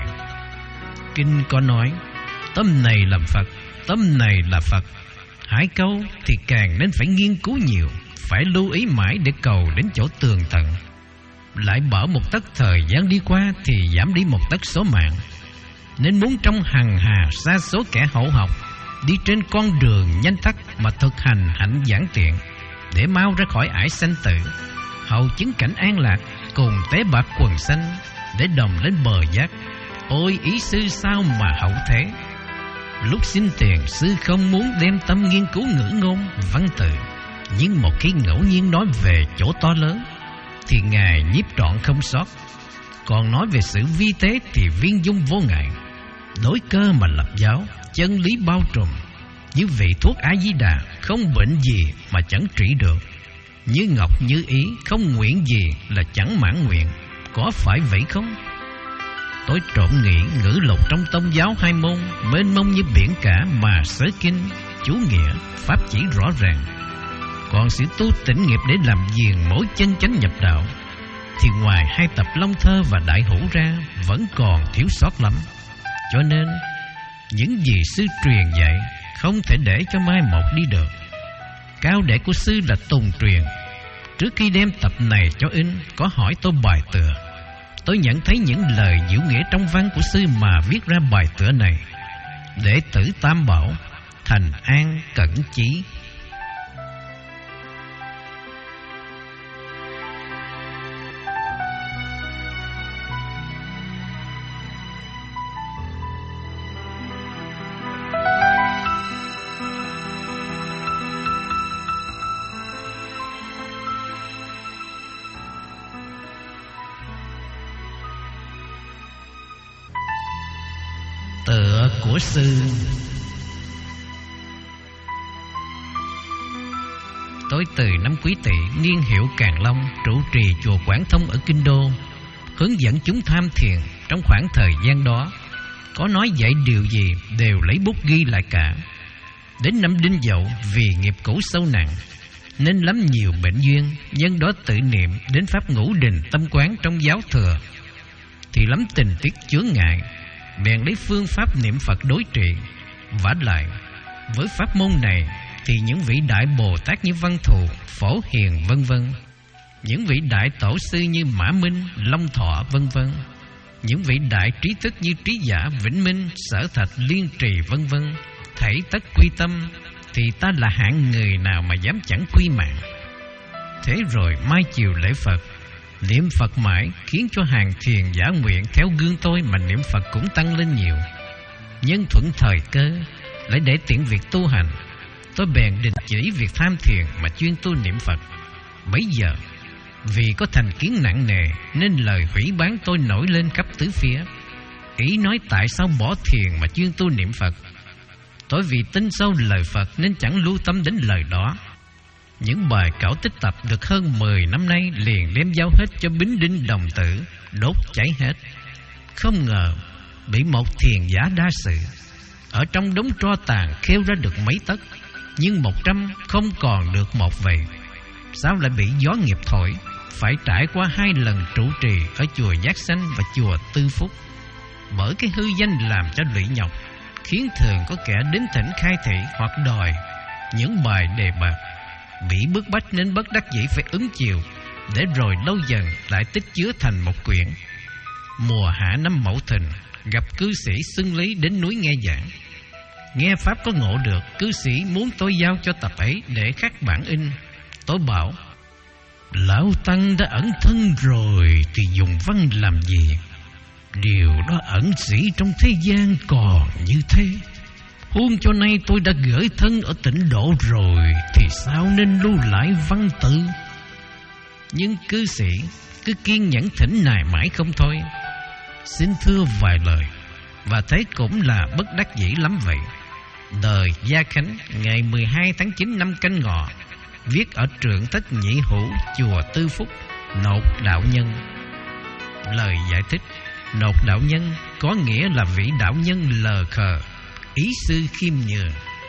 Kinh có nói, tâm này làm Phật, tâm này là Phật. Hai câu thì càng nên phải nghiên cứu nhiều, phải lưu ý mãi để cầu đến chỗ tường tận. Lại bảo một tấc thời gian đi qua thì giảm đi một tấc số mạng. Nên muốn trong hằng hà sa số kẻ hậu học, đi trên con đường nhanh tắt mà thực hành hạnh giảng tiện, để mau ra khỏi ải sanh tử, hầu chứng cảnh an lạc, cùng tế bạc quần sanh, để đồng lên bờ giác. Ôi ý sư sao mà hậu thế. Lúc xin tiền, sư không muốn đem tâm nghiên cứu ngữ ngôn văn tự, nhưng một khi ngẫu nhiên nói về chỗ to lớn thì ngài nhiếp trọn không sót. Còn nói về sự vi tế thì viên dung vô ngại. Đối cơ mà lập giáo, chân lý bao trùm. Như vị thuốc A Di Đà, không bệnh gì mà chẳng trị được. Như ngọc như ý, không nguyện gì là chẳng mãn nguyện. Có phải vậy không? Tôi trộm nghĩ ngữ lục trong tông giáo hai môn, mênh mông như biển cả mà sớ kinh, chú nghĩa, pháp chỉ rõ ràng. Còn sự tu tĩnh nghiệp để làm diền mối chân chánh nhập đạo thì ngoài hai tập Long Thơ và Đại Hữu ra vẫn còn thiếu sót lắm. Cho nên những gì sư truyền dạy không thể để cho mai một đi được. Cao đệ của sư là tùng truyền. Trước khi đem tập này cho in, có hỏi tôi bài tựa. Tôi nhận thấy những lời diệu nghĩa trong văn của sư mà viết ra bài tựa này. Đệ tử Tam Bảo, thành an cẩn chí. Tựa của sư. Tôi từ năm Quý Tỵ, niên hiệu Càn Long, trụ trì chùa Quảng Thông ở Kinh Đô, hướng dẫn chúng tham thiền. Trong khoảng thời gian đó, có nói dạy điều gì đều lấy bút ghi lại cả. Đến năm Đinh Dậu, vì nghiệp cũ sâu nặng nên lắm nhiều bệnh duyên, nhân đó tự niệm đến pháp ngũ đình tâm quán trong giáo thừa, thì lắm tình tiết chướng ngại, bèn lấy phương pháp niệm Phật đối trị. Vả lại, với pháp môn này thì những vị đại Bồ Tát như Văn Thù, Phổ Hiền vân vân, những vị đại tổ sư như Mã Minh, Long Thọ vân vân, những vị đại trí thức như Trí Giả, Vĩnh Minh, Sở Thạch, Liên Trì vân vân, thảy tất quy tâm, thì ta là hạng người nào mà dám chẳng quy mạng. Thế rồi mai chiều lễ Phật, niệm Phật mãi khiến cho hàng thiền giả nguyện theo gương tôi mà niệm Phật cũng tăng lên nhiều. Nhân thuận thời cơ, lại để tiện việc tu hành, tôi bèn đình chỉ việc tham thiền mà chuyên tu niệm Phật. Bấy giờ Vì có thành kiến nặng nề nên lời hủy bán tôi nổi lên khắp tứ phía. Ý nói tại sao bỏ thiền mà chuyên tu niệm Phật. Tôi vì tin sâu lời Phật nên chẳng lưu tâm đến lời đó. Những bài cảo tích tập được hơn mười năm nay liền đem giao hết cho Bính Đinh đồng tử, đốt cháy hết. Không ngờ bị một thiền giả đa sự ở trong đống tro tàn khêu ra được mấy tấc, nhưng một trăm không còn được một vậy. Sao lại bị gió nghiệp thổi, phải trải qua hai lần trụ trì ở chùa Giác Sanh và chùa Tư Phúc. Bởi cái hư danh làm cho lụy nhọc, khiến thường có kẻ đến thỉnh khai thị hoặc đòi những bài đề bạt. Bị bức bách nên bất đắc dĩ phải ứng chiều, để rồi lâu dần lại tích chứa thành một quyển. Mùa hạ năm Mậu Thìn, gặp cư sĩ xưng lý đến núi nghe giảng. Nghe pháp có ngộ được, cư sĩ muốn tôi giao cho tập ấy để khắc bản in. Tôi bảo: Lão Tăng đã ẩn thân rồi thì dùng văn làm gì? Điều đó ẩn sĩ trong thế gian còn như thế. Huống cho nay tôi đã gửi thân ở tịnh độ rồi thì sao nên lưu lại văn tự? Nhưng cư sĩ cứ kiên nhẫn thỉnh nài mãi không thôi. Xin thưa vài lời, và thế cũng là bất đắc dĩ lắm vậy. Đời Gia Khánh ngày mười hai tháng chín năm Canh Ngọ, viết ở Trượng Thất Nhị Hữu, chùa Tư Phúc, nột đạo nhân. Lời giải thích: nột đạo nhân có nghĩa là vị đạo nhân lờ khờ, ý sư khiêm nhường.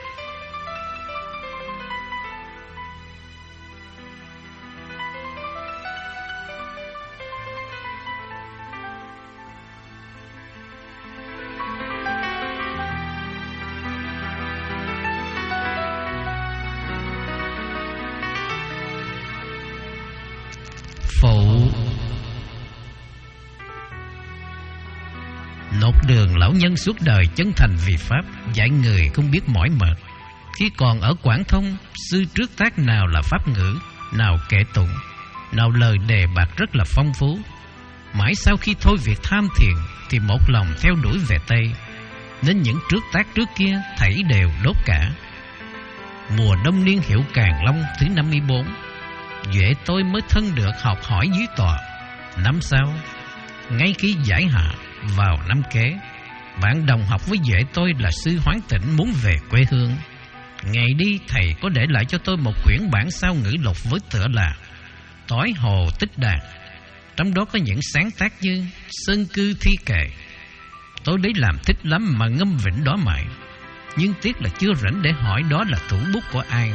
Phụ. Nột Đường lão nhân suốt đời chân thành vì pháp, dạy người không biết mỏi mệt. Khi còn ở Quảng Thông, sư trước tác nào là pháp ngữ, nào kệ tụng, nào lời đề bạt rất là phong phú. Mãi sau khi thôi việc tham thiền thì một lòng theo đuổi về Tây, nên những trước tác trước kia thảy đều đốt cả. Mùa đông niên hiệu Càn Long thứ năm mươi bốn, Duệ tôi mới thân được học hỏi dưới tòa. Năm sau, ngay khi giải hạ vào năm kế, bạn đồng học với Duệ tôi là sư Hoán Tịnh muốn về quê hương. Ngày đi thầy có để lại cho tôi một quyển bản sao ngữ lục với tựa là Tối Hồ Tích Đàn. Trong đó có những sáng tác như Sơn Cư Thi Kệ. Tôi đấy làm thích lắm mà ngâm vịnh đó mãi, nhưng tiếc là chưa rảnh để hỏi đó là thủ bút của ai.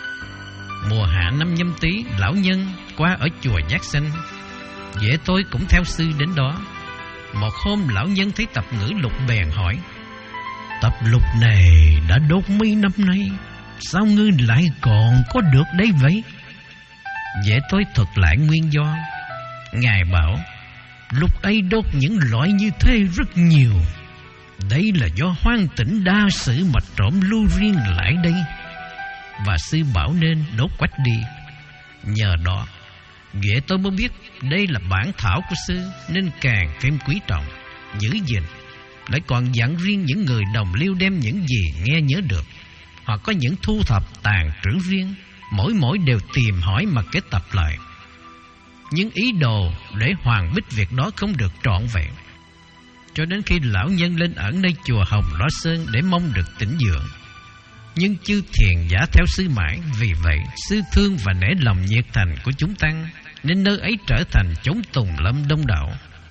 Mùa hạ năm Nhâm Tý, lão nhân qua ở chùa Giác Sanh, Duệ tôi cũng theo sư đến đó. Một hôm lão nhân thấy tập ngữ lục bèn hỏi: Tập lục này đã đốt mấy năm nay, sao ngươi lại còn có được đấy vậy? Duệ tôi thuật lại nguyên do. Ngài bảo: Lục ấy đốt những loại như thế rất nhiều. Đây là do Hoan Tịnh đa sự mà trộm lưu riêng lại đây, và sư bảo nên đốt quách đi. Nhờ đó Duệ tôi mới biết đây là bản thảo của sư, nên càng thêm quý trọng, giữ gìn. Lại còn dặn riêng những người đồng liêu đem những gì nghe nhớ được, hoặc có những thu thập tàn trữ riêng, mỗi mỗi đều tìm hỏi mà kết tập lại. Nhưng ý đồ để hoàn bích việc đó không được trọn vẹn, cho đến khi lão nhân lên ẩn nơi chùa Hồng Lõ Sơn để mong được tĩnh dưỡng. Nhưng chư thiền giả theo sư mãi, vì vậy sư thương và nể lòng nhiệt thành của chúng tăng, nên nơi ấy trở thành chốn tùng lâm đông đảo.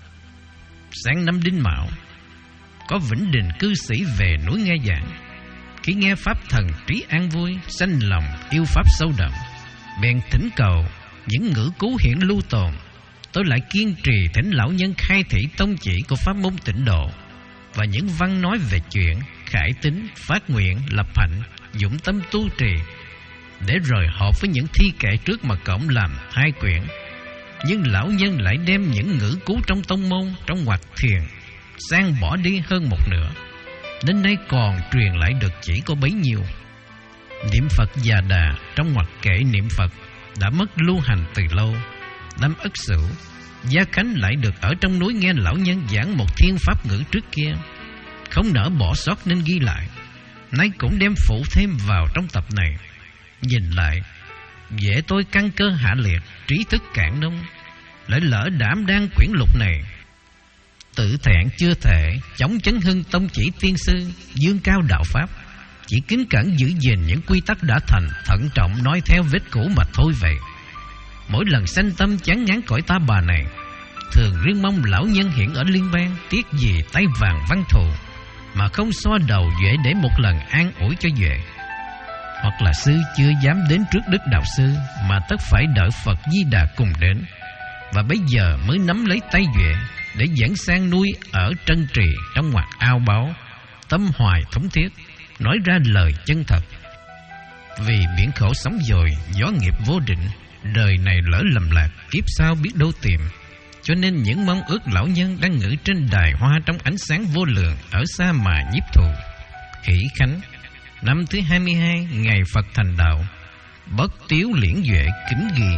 Sáng năm Đinh Mão, có Vĩnh Đình cư sĩ về núi nghe giảng. Khi nghe pháp thần trí an vui, sanh lòng yêu pháp sâu đậm, bèn thỉnh cầu những ngữ cú hiển lưu tồn. Tôi lại kiên trì thỉnh lão nhân khai thị tông chỉ của pháp môn Tịnh Độ, và những văn nói về chuyện khải tính, phát nguyện, lập hạnh, dũng tâm tu trì, để rồi họp với những thi kệ trước mà cộng làm hai quyển. Nhưng lão nhân lại đem những ngữ cú trong tông môn, trong ngoặc thiền sang bỏ đi hơn một nửa, đến nay còn truyền lại được chỉ có bấy nhiêu. Niệm Phật Già Đà trong ngoặc kệ niệm Phật đã mất lưu hành từ lâu. Năm Ất Sửu, Gia Khánh lại được ở trong núi nghe lão nhân giảng một thiên pháp ngữ trước kia, không nỡ bỏ sót nên ghi lại. Nay cũng đem phụ thêm vào trong tập này. Nhìn lại, Dễ tôi căn cơ hạ liệt, trí thức cạn nông, lại lỡ đảm đang quyển lục này. Tự thẹn chưa thể, chống chấn hưng tông chỉ tiên sư, dương cao đạo pháp, chỉ kính cẩn giữ gìn những quy tắc đã thành, thận trọng nói theo vết cũ mà thôi vậy. Mỗi lần sanh tâm chán ngán cõi ta bà này, thường riêng mong lão nhân hiện ở liên bang, tiếc gì tay vàng văn thù, mà không xoa đầu Duệ để một lần an ủi cho Duệ. Hoặc là sư chưa dám đến trước đức đạo sư, mà tất phải đợi Phật Di Đà cùng đến, và bây giờ mới nắm lấy tay Duệ để dẫn sang nuôi ở trân trì trong ngoặc ao báu, tâm hoài thống thiết, nói ra lời chân thật. Vì biển khổ sóng dồi, gió nghiệp vô định, đời này lỡ lầm lạc, kiếp sau biết đâu tìm. Cho nên những mong ước lão nhân đang ngự trên đài hoa trong ánh sáng vô lượng ở xa mà nhiếp thù. Hỷ Khánh, năm thứ hai mươi hai ngày Phật thành đạo, Bất Tiếu Liễn Duệ kính ghi.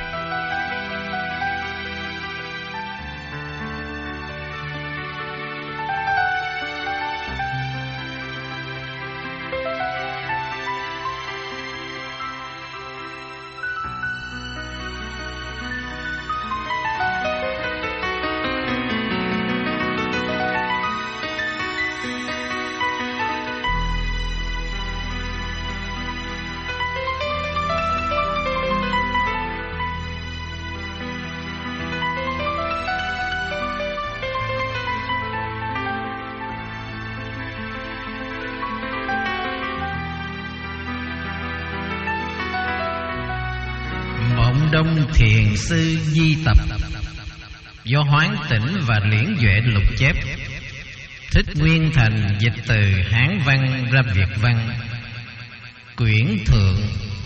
Đông Thiền Sư Di Tập, do Hoán Tĩnh và Liễn Duệ lục chép. Thích Nguyên Thành dịch từ Hán văn ra Việt văn. Quyển thượng.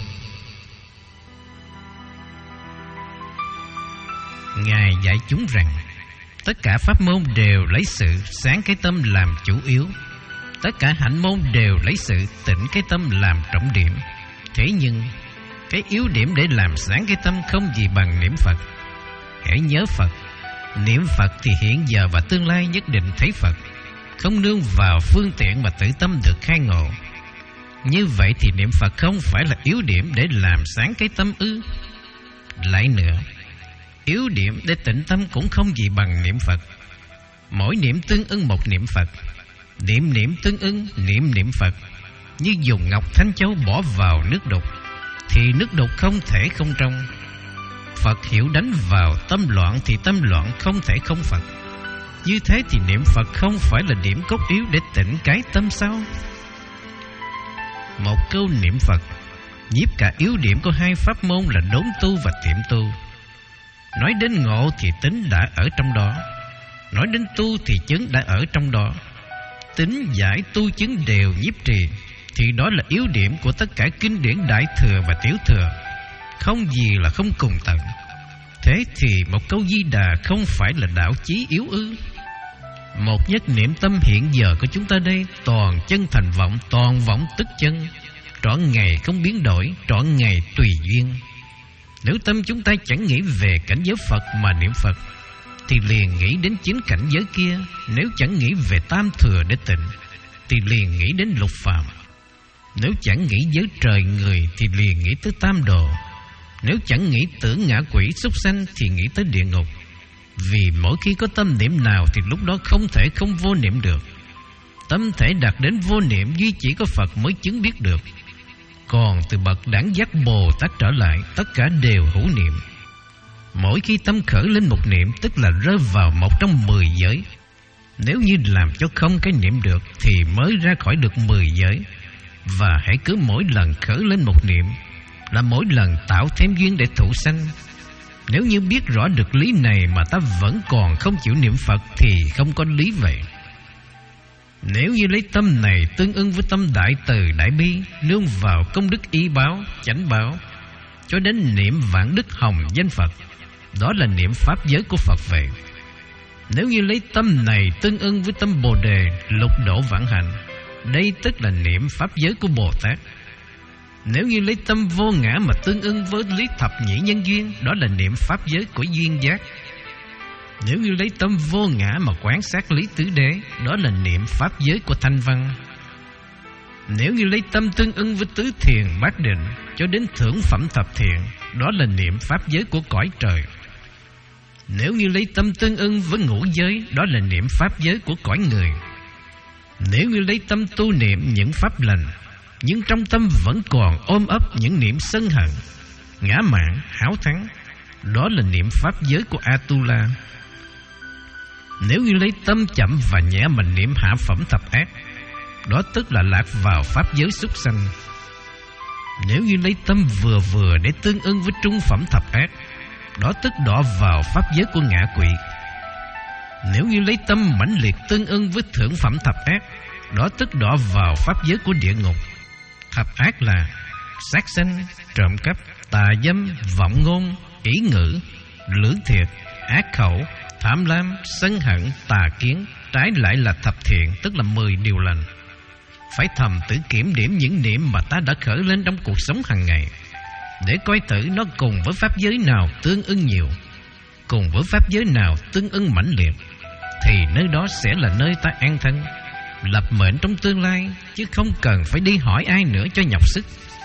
Ngài dạy chúng rằng tất cả pháp môn đều lấy sự sáng cái tâm làm chủ yếu, tất cả hạnh môn đều lấy sự tĩnh cái tâm làm trọng điểm. Thế nhưng cái yếu điểm để làm sáng cái tâm không gì bằng niệm Phật. Hãy nhớ Phật, niệm Phật thì hiện giờ và tương lai nhất định thấy Phật, không nương vào phương tiện mà tự tâm được khai ngộ. Như vậy thì niệm Phật không phải là yếu điểm để làm sáng cái tâm ư? Lại nữa, yếu điểm để tịnh tâm cũng không gì bằng niệm Phật. Mỗi niệm tương ưng một niệm Phật, niệm niệm tương ưng niệm niệm Phật. Như dùng ngọc thanh châu bỏ vào nước đục, thì nước đục không thể không trong. Phật hiểu đánh vào tâm loạn thì tâm loạn không thể không Phật. Như thế thì niệm Phật không phải là điểm cốt yếu để tịnh cái tâm sao? Một câu niệm Phật nhiếp cả yếu điểm của hai pháp môn là đốn tu và tiệm tu. Nói đến ngộ thì tính đã ở trong đó, nói đến tu thì chứng đã ở trong đó. Tính giải tu chứng đều nhiếp trì, thì đó là yếu điểm của tất cả kinh điển Đại Thừa và Tiểu Thừa, không gì là không cùng tận. Thế thì một câu Di Đà không phải là đạo chí yếu ư? Một nhất niệm tâm hiện giờ của chúng ta đây, toàn chân thành vọng, toàn vọng tức chân, trọn ngày không biến đổi, trọn ngày tùy duyên. Nếu tâm chúng ta chẳng nghĩ về cảnh giới Phật mà niệm Phật, thì liền nghĩ đến chính cảnh giới kia. Nếu chẳng nghĩ về tam thừa để tịnh, thì liền nghĩ đến lục phàm. Nếu chẳng nghĩ giới trời người, thì liền nghĩ tới tam đồ. Nếu chẳng nghĩ tưởng ngã quỷ súc sanh, thì nghĩ tới địa ngục. Vì mỗi khi có tâm niệm nào thì lúc đó không thể không vô niệm được. Tâm thể đạt đến vô niệm duy chỉ có Phật mới chứng biết được. Còn từ bậc đẳng giác Bồ Tát trở lại, tất cả đều hữu niệm. Mỗi khi tâm khởi lên một niệm, tức là rơi vào một trong mười giới. Nếu như làm cho không cái niệm được, thì mới ra khỏi được mười giới. Và hãy cứ mỗi lần khởi lên một niệm là mỗi lần tạo thêm duyên để thụ sanh. Nếu như biết rõ được lý này mà ta vẫn còn không chịu niệm Phật, thì không có lý vậy. Nếu như lấy tâm này tương ưng với tâm đại từ đại bi, nương vào công đức y báo, chánh báo, cho đến niệm vạn đức hồng danh Phật, đó là niệm pháp giới của Phật vậy. Nếu như lấy tâm này tương ưng với tâm Bồ Đề, lục độ vãng hạnh, đây tức là niệm pháp giới của Bồ Tát. Nếu như lấy tâm vô ngã mà tương ưng với lý thập nhị nhân duyên, đó là niệm pháp giới của duyên giác. Nếu như lấy tâm vô ngã mà quán sát lý tứ đế, đó là niệm pháp giới của thanh văn. Nếu như lấy tâm tương ưng với tứ thiền bát định cho đến thưởng phẩm thập thiện, đó là niệm pháp giới của cõi trời. Nếu như lấy tâm tương ưng với ngũ giới, đó là niệm pháp giới của cõi người. Nếu như lấy tâm tu niệm những pháp lành, nhưng trong tâm vẫn còn ôm ấp những niệm sân hận, ngã mạn, hão thắng, đó là niệm pháp giới của Atula. Nếu như lấy tâm chậm và nhẹ mà niệm hạ phẩm thập ác, đó tức là lạc vào pháp giới súc sanh. Nếu như lấy tâm vừa vừa để tương ưng với trung phẩm thập ác, đó tức đọa vào pháp giới của ngạ quỷ. Nếu như lấy tâm mãnh liệt tương ưng với thượng phẩm thập ác, đó tức đọa vào pháp giới của địa ngục. Thập ác là sát sanh, trộm cắp, tà dâm, vọng ngôn, ỷ ngữ, lưỡng thiệt, ác khẩu, tham lam, sân hận, tà kiến. Trái lại là thập thiện, tức là mười điều lành. Phải thầm tự kiểm điểm những niệm mà ta đã khởi lên trong cuộc sống hàng ngày, để coi thử nó cùng với pháp giới nào tương ưng nhiều, cùng với pháp giới nào tương ưng mãnh liệt, thì nơi đó sẽ là nơi ta an thân, lập mệnh trong tương lai, chứ không cần phải đi hỏi ai nữa cho nhọc sức.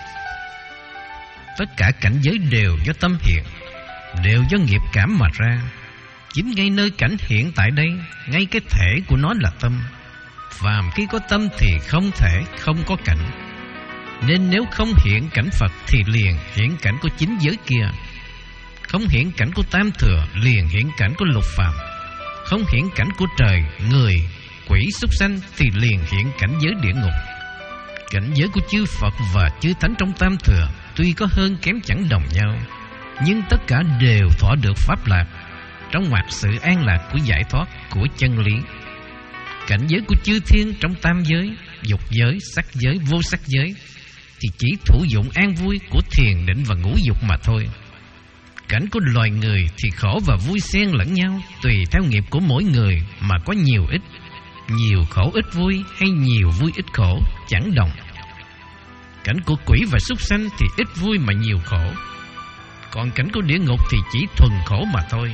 Tất cả cảnh giới đều do tâm hiện, đều do nghiệp cảm mà ra. Chính ngay nơi cảnh hiện tại đây, ngay cái thể của nó là tâm. Phàm khi có tâm thì không thể không có cảnh. Nên nếu không hiện cảnh Phật thì liền hiện cảnh của chính giới kia. Không hiện cảnh của tam thừa liền hiện cảnh của lục phàm. Không hiện cảnh của trời, người, quỷ, súc sanh thì liền hiện cảnh giới địa ngục. Cảnh giới của chư Phật và chư Thánh trong tam thừa tuy có hơn kém chẳng đồng nhau, nhưng tất cả đều thọ được pháp lạc, trong ngoặt sự an lạc của giải thoát, của chân lý. Cảnh giới của chư thiên trong tam giới, dục giới, sắc giới, vô sắc giới thì chỉ thủ dụng an vui của thiền định và ngũ dục mà thôi. Cảnh của loài người thì khổ và vui xen lẫn nhau, tùy theo nghiệp của mỗi người mà có nhiều ít, nhiều khổ ít vui hay nhiều vui ít khổ chẳng đồng. Cảnh của quỷ và súc sanh thì ít vui mà nhiều khổ, còn cảnh của địa ngục thì chỉ thuần khổ mà thôi.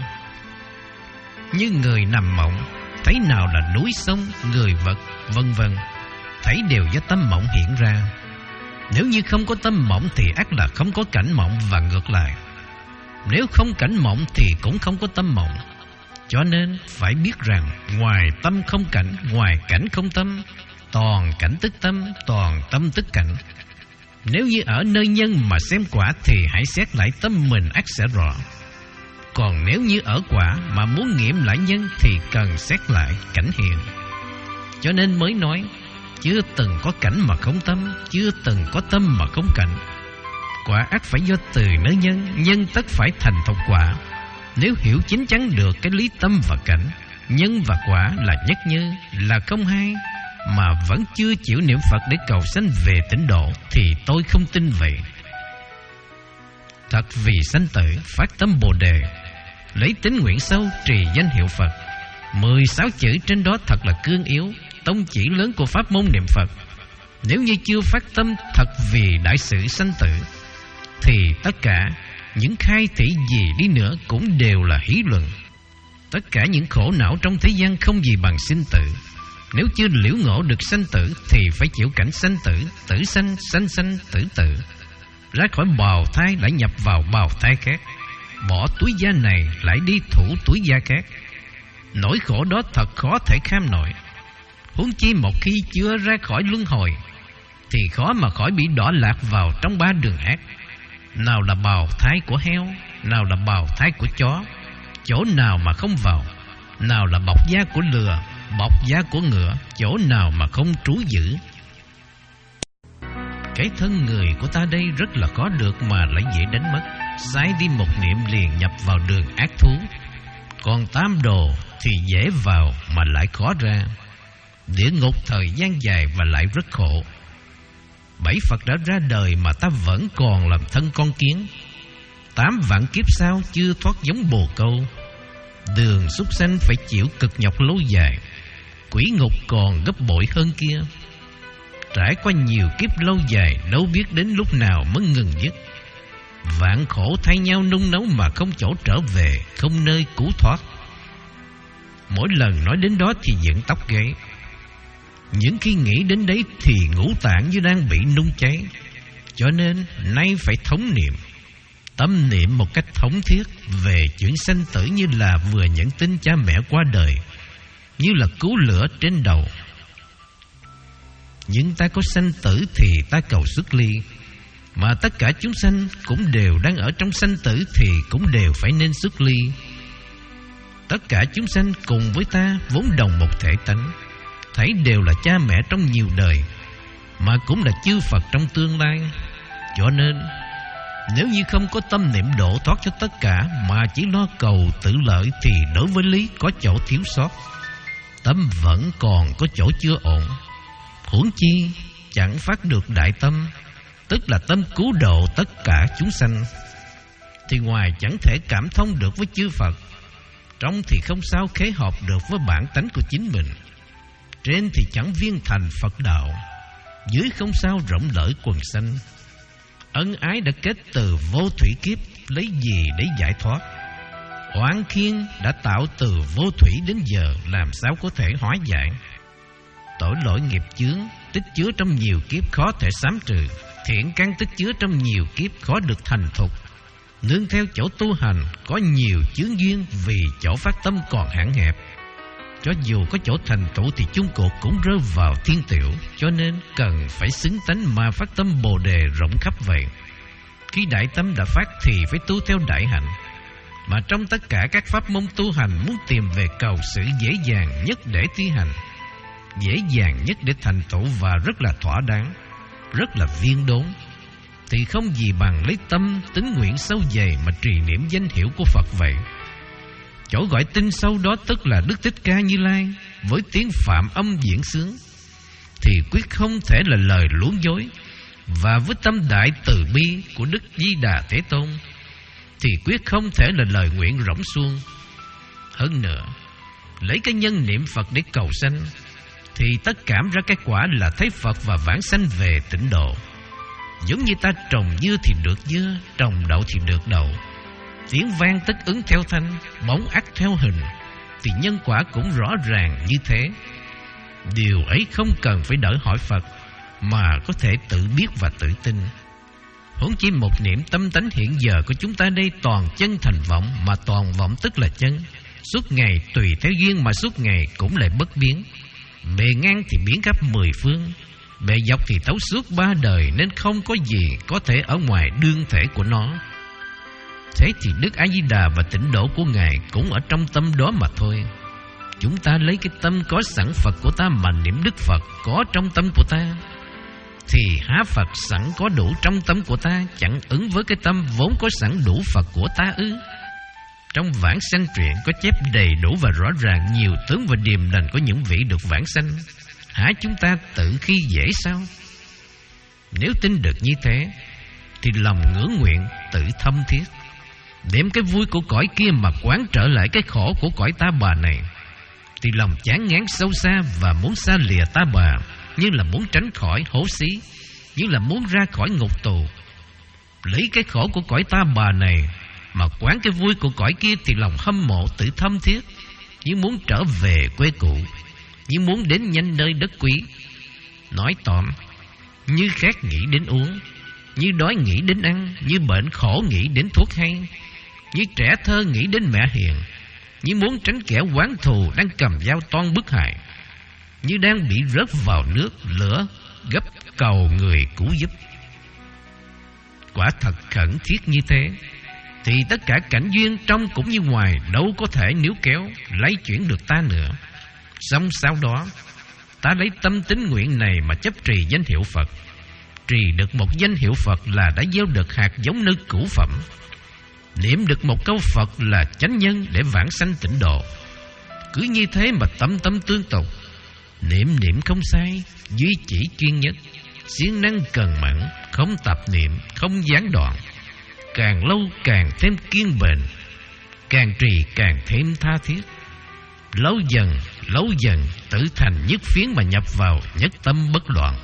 Như người nằm mộng, thấy nào là núi sông, người vật, vân vân, thấy đều do tâm mộng hiện ra. Nếu như không có tâm mộng thì ắt là không có cảnh mộng và ngược lại. Nếu không cảnh mộng thì cũng không có tâm mộng. Cho nên phải biết rằng ngoài tâm không cảnh, ngoài cảnh không tâm, toàn cảnh tức tâm, toàn tâm tức cảnh. Nếu như ở nơi nhân mà xem quả thì hãy xét lại tâm mình ắt sẽ rõ. Còn nếu như ở quả mà muốn nghiệm lại nhân thì cần xét lại cảnh hiện. Cho nên mới nói chưa từng có cảnh mà không tâm, chưa từng có tâm mà không cảnh. Quả ắt phải do từ nơi nhân, nhân tất phải thành thục quả. Nếu hiểu chính chắn được cái lý tâm và cảnh, nhân và quả là nhất như, là không hai, mà vẫn chưa chịu niệm Phật để cầu sanh về tịnh độ thì tôi không tin vậy. Thật vì sanh tử phát tâm Bồ Đề, lấy tín nguyện sâu trì danh hiệu Phật. Mười sáu chữ trên đó thật là cương yếu, tông chỉ lớn của pháp môn niệm Phật. Nếu như chưa phát tâm thật vì đại sự sanh tử, thì tất cả những khai thị gì đi nữa cũng đều là hí luận. Tất cả những khổ não trong thế gian không gì bằng sinh tử. Nếu chưa liễu ngộ được sanh tử thì phải chịu cảnh sanh tử, tử sanh, sanh sanh, tử tử. Ra khỏi bào thai lại nhập vào bào thai khác, bỏ túi da này lại đi thủ túi da khác. Nỗi khổ đó thật khó thể kham nổi. Huống chi một khi chưa ra khỏi luân hồi thì khó mà khỏi bị đọa lạc vào trong ba đường ác. Nào là bào thai của heo, nào là bào thai của chó, chỗ nào mà không vào. Nào là bọc da của lừa, bọc da của ngựa, chỗ nào mà không trú giữ. Cái thân người của ta đây rất là khó được mà lại dễ đánh mất. Sai đi một niệm liền nhập vào đường ác thú. Còn tam đồ thì dễ vào mà lại khó ra. Địa ngục thời gian dài và lại rất khổ. Bảy Phật đã ra đời mà ta vẫn còn làm thân con kiến. Tám vạn kiếp sau chưa thoát giống bồ câu. Đường súc sanh phải chịu cực nhọc lâu dài. Quỷ ngục còn gấp bội hơn kia. Trải qua nhiều kiếp lâu dài, đâu biết đến lúc nào mới ngừng dứt. Vạn khổ thay nhau nung nấu mà không chỗ trở về, không nơi cứu thoát. Mỗi lần nói đến đó thì dựng tóc gáy. Những khi nghĩ đến đấy thì ngũ tạng như đang bị nung cháy. Cho nên nay phải thống niệm, tâm niệm một cách thống thiết về chuyện sanh tử, như là vừa nhận tin cha mẹ qua đời, như là cứu lửa trên đầu. Nhưng ta có sanh tử thì ta cầu xuất ly, mà tất cả chúng sanh cũng đều đang ở trong sanh tử thì cũng đều phải nên xuất ly. Tất cả chúng sanh cùng với ta vốn đồng một thể tánh, thảy đều là cha mẹ trong nhiều đời, mà cũng là chư Phật trong tương lai. Cho nên nếu như không có tâm niệm độ thoát cho tất cả, mà chỉ lo cầu tự lợi, thì đối với lý có chỗ thiếu sót, tâm vẫn còn có chỗ chưa ổn. Huống chi chẳng phát được đại tâm, tức là tâm cứu độ tất cả chúng sanh, thì ngoài chẳng thể cảm thông được với chư Phật, trong thì không sao khế hợp được với bản tánh của chính mình, trên thì chẳng viên thành Phật đạo, dưới không sao rộng lợi quần sanh. Ân ái đã kết từ vô thủy kiếp, lấy gì để giải thoát? Oán khiên đã tạo từ vô thủy đến giờ, làm sao có thể hóa giải? Tội lỗi nghiệp chướng tích chứa trong nhiều kiếp khó thể xám trừ, thiện căn tích chứa trong nhiều kiếp khó được thành thục. Nương theo chỗ tu hành có nhiều chướng duyên, vì chỗ phát tâm còn hạn hẹp. Cho dù có chỗ thành tựu thì chung cuộc cũng rơi vào thiên tiểu, cho nên cần phải xứng tánh mà phát tâm Bồ đề rộng khắp vậy. Khi đại tâm đã phát thì phải tu theo đại hạnh, mà trong tất cả các pháp môn tu hành, muốn tìm về cầu sự dễ dàng nhất để thi hành, dễ dàng nhất để thành tựu và rất là thỏa đáng, rất là viên đốn, thì không gì bằng lấy tâm tín nguyện sâu dày mà trì niệm danh hiệu của Phật vậy. Chỗ gọi tinh sâu đó tức là Đức Thích Ca Như Lai với tiếng phạm âm diễn sướng, thì quyết không thể là lời luống dối. Và với tâm đại từ bi của Đức Di Đà Thế Tôn thì quyết không thể là lời nguyện rỗng suông. Hơn nữa, lấy cái nhân niệm Phật để cầu sanh, thì tất cảm ra cái quả là thấy Phật và vãng sanh về tịnh độ. Giống như ta trồng dưa thì được dưa, trồng đậu thì được đậu. Tiếng vang tức ứng theo thanh, bóng ắt theo hình, thì nhân quả cũng rõ ràng như thế. Điều ấy không cần phải đợi hỏi Phật, mà có thể tự biết và tự tin. Huống chi một niệm tâm tánh hiện giờ của chúng ta đây toàn chân thành vọng, mà toàn vọng tức là chân. Suốt ngày tùy theo duyên mà suốt ngày cũng lại bất biến. Bề ngang thì biến khắp mười phương, bề dọc thì thấu suốt ba đời, nên không có gì có thể ở ngoài đương thể của nó. Thế thì Đức A Di Đà và tịnh độ của Ngài cũng ở trong tâm đó mà thôi. Chúng ta lấy cái tâm có sẵn Phật của ta mà niệm Đức Phật có trong tâm của ta, thì há Phật sẵn có đủ trong tâm của ta chẳng ứng với cái tâm vốn có sẵn đủ Phật của ta ư? Trong vãng sanh truyện có chép đầy đủ và rõ ràng nhiều tướng và điềm lành của những vị được vãng sanh. Hả chúng ta tự khi dễ sao? Nếu tin được như thế thì lòng ngưỡng nguyện tự thâm thiết, đem cái vui của cõi kia mà quán trở lại cái khổ của cõi ta bà này, thì lòng chán ngán sâu xa và muốn xa lìa ta bà, như là muốn tránh khỏi hố xí, như là muốn ra khỏi ngục tù. Lấy cái khổ của cõi ta bà này mà quán cái vui của cõi kia, thì lòng hâm mộ tự thâm thiết, như muốn trở về quê cũ, như muốn đến nhanh nơi đất quý. Nói tóm, như khát nghĩ đến uống, như đói nghĩ đến ăn, như bệnh khổ nghĩ đến thuốc hay, như trẻ thơ nghĩ đến mẹ hiền, như muốn tránh kẻ oán thù đang cầm dao toan bức hại, như đang bị rớt vào nước lửa gấp cầu người cứu giúp. Quả thật khẩn thiết như thế, thì tất cả cảnh duyên trong cũng như ngoài đâu có thể níu kéo lấy chuyển được ta nữa. Xong sau đó, ta lấy tâm tín nguyện này mà chấp trì danh hiệu Phật. Trì được một danh hiệu Phật là đã gieo được hạt giống nơi cửu phẩm. Niệm được một câu Phật là chánh nhân để vãng sanh tịnh độ. Cứ như thế mà tâm tâm tương tục, niệm niệm không sai, duy chỉ chuyên nhất, siêng năng cần mẫn, không tập niệm, không gián đoạn. Càng lâu càng thêm kiên bền, càng trì càng thêm tha thiết. Lâu dần, lâu dần tự thành nhất phiến mà nhập vào nhất tâm bất loạn.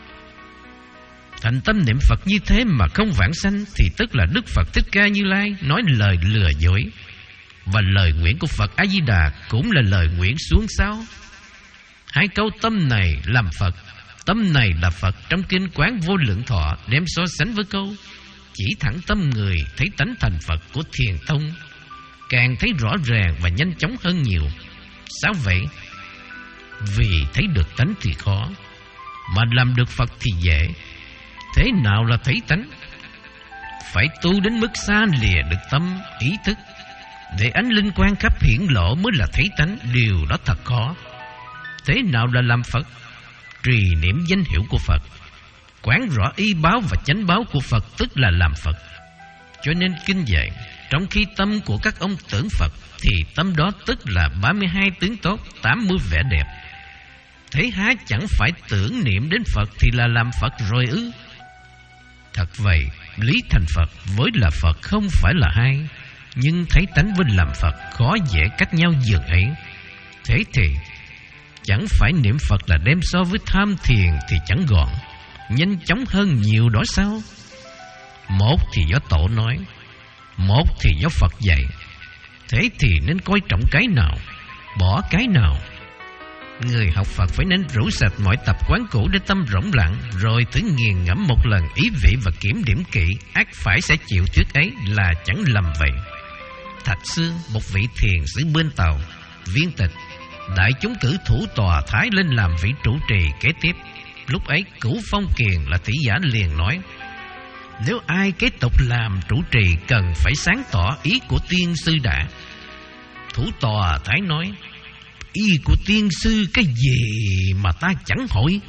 Thành tâm niệm Phật như thế mà không vãng sanh, thì tức là Đức Phật Thích Ca Như Lai nói lời lừa dối. Và lời nguyện của Phật A Di Đà cũng là lời nguyện xuống sao? Hai câu tâm này làm Phật, tâm này là Phật trong kinh Quán Vô Lượng Thọ đem so sánh với câu chỉ thẳng tâm người thấy tánh thành Phật của Thiền Tông càng thấy rõ ràng và nhanh chóng hơn nhiều. Sao vậy? Vì thấy được tánh thì khó, mà làm được Phật thì dễ. Thế nào là thấy tánh? Phải tu đến mức xa lìa được tâm, ý thức, để ánh linh quang khắp hiển lộ mới là thấy tánh. Điều đó thật khó. Thế nào là làm Phật? Trì niệm danh hiệu của Phật, quán rõ y báo và chánh báo của Phật, tức là làm Phật. Cho nên kinh dạy, trong khi tâm của các ông tưởng Phật, thì tâm đó tức là ba mươi hai tướng tốt, tám mươi vẻ đẹp. Thế há chẳng phải tưởng niệm đến Phật thì là làm Phật rồi ư? Thật vậy, lý thành Phật với là Phật không phải là hai, nhưng thấy tánh với làm Phật khó dễ cách nhau dường ấy. Thế thì chẳng phải niệm Phật là đem so với tham thiền thì chẳng gọn, nhanh chóng hơn nhiều đó sao? Một thì do Tổ nói, một thì do Phật dạy. Thế thì nên coi trọng cái nào, bỏ cái nào? Người học Phật phải nên rũ sạch mọi tập quán cũ để tâm rỗng lặng, rồi thử nghiền ngẫm một lần ý vị và kiểm điểm kỹ, ắt phải sẽ chịu thuyết ấy là chẳng lầm vậy. Thạch Sương, một vị thiền sư bên Tàu, viên tịch, đại chúng cử thủ tòa Thái lên làm vị trụ trì kế tiếp. Lúc ấy Cửu Phong Kiền là tỷ giả liền nói: nếu ai kế tục làm trụ trì cần phải sáng tỏ ý của tiên sư đã. Thủ tòa Thái nói: ý của tiên sư cái gì mà ta chẳng hỏi?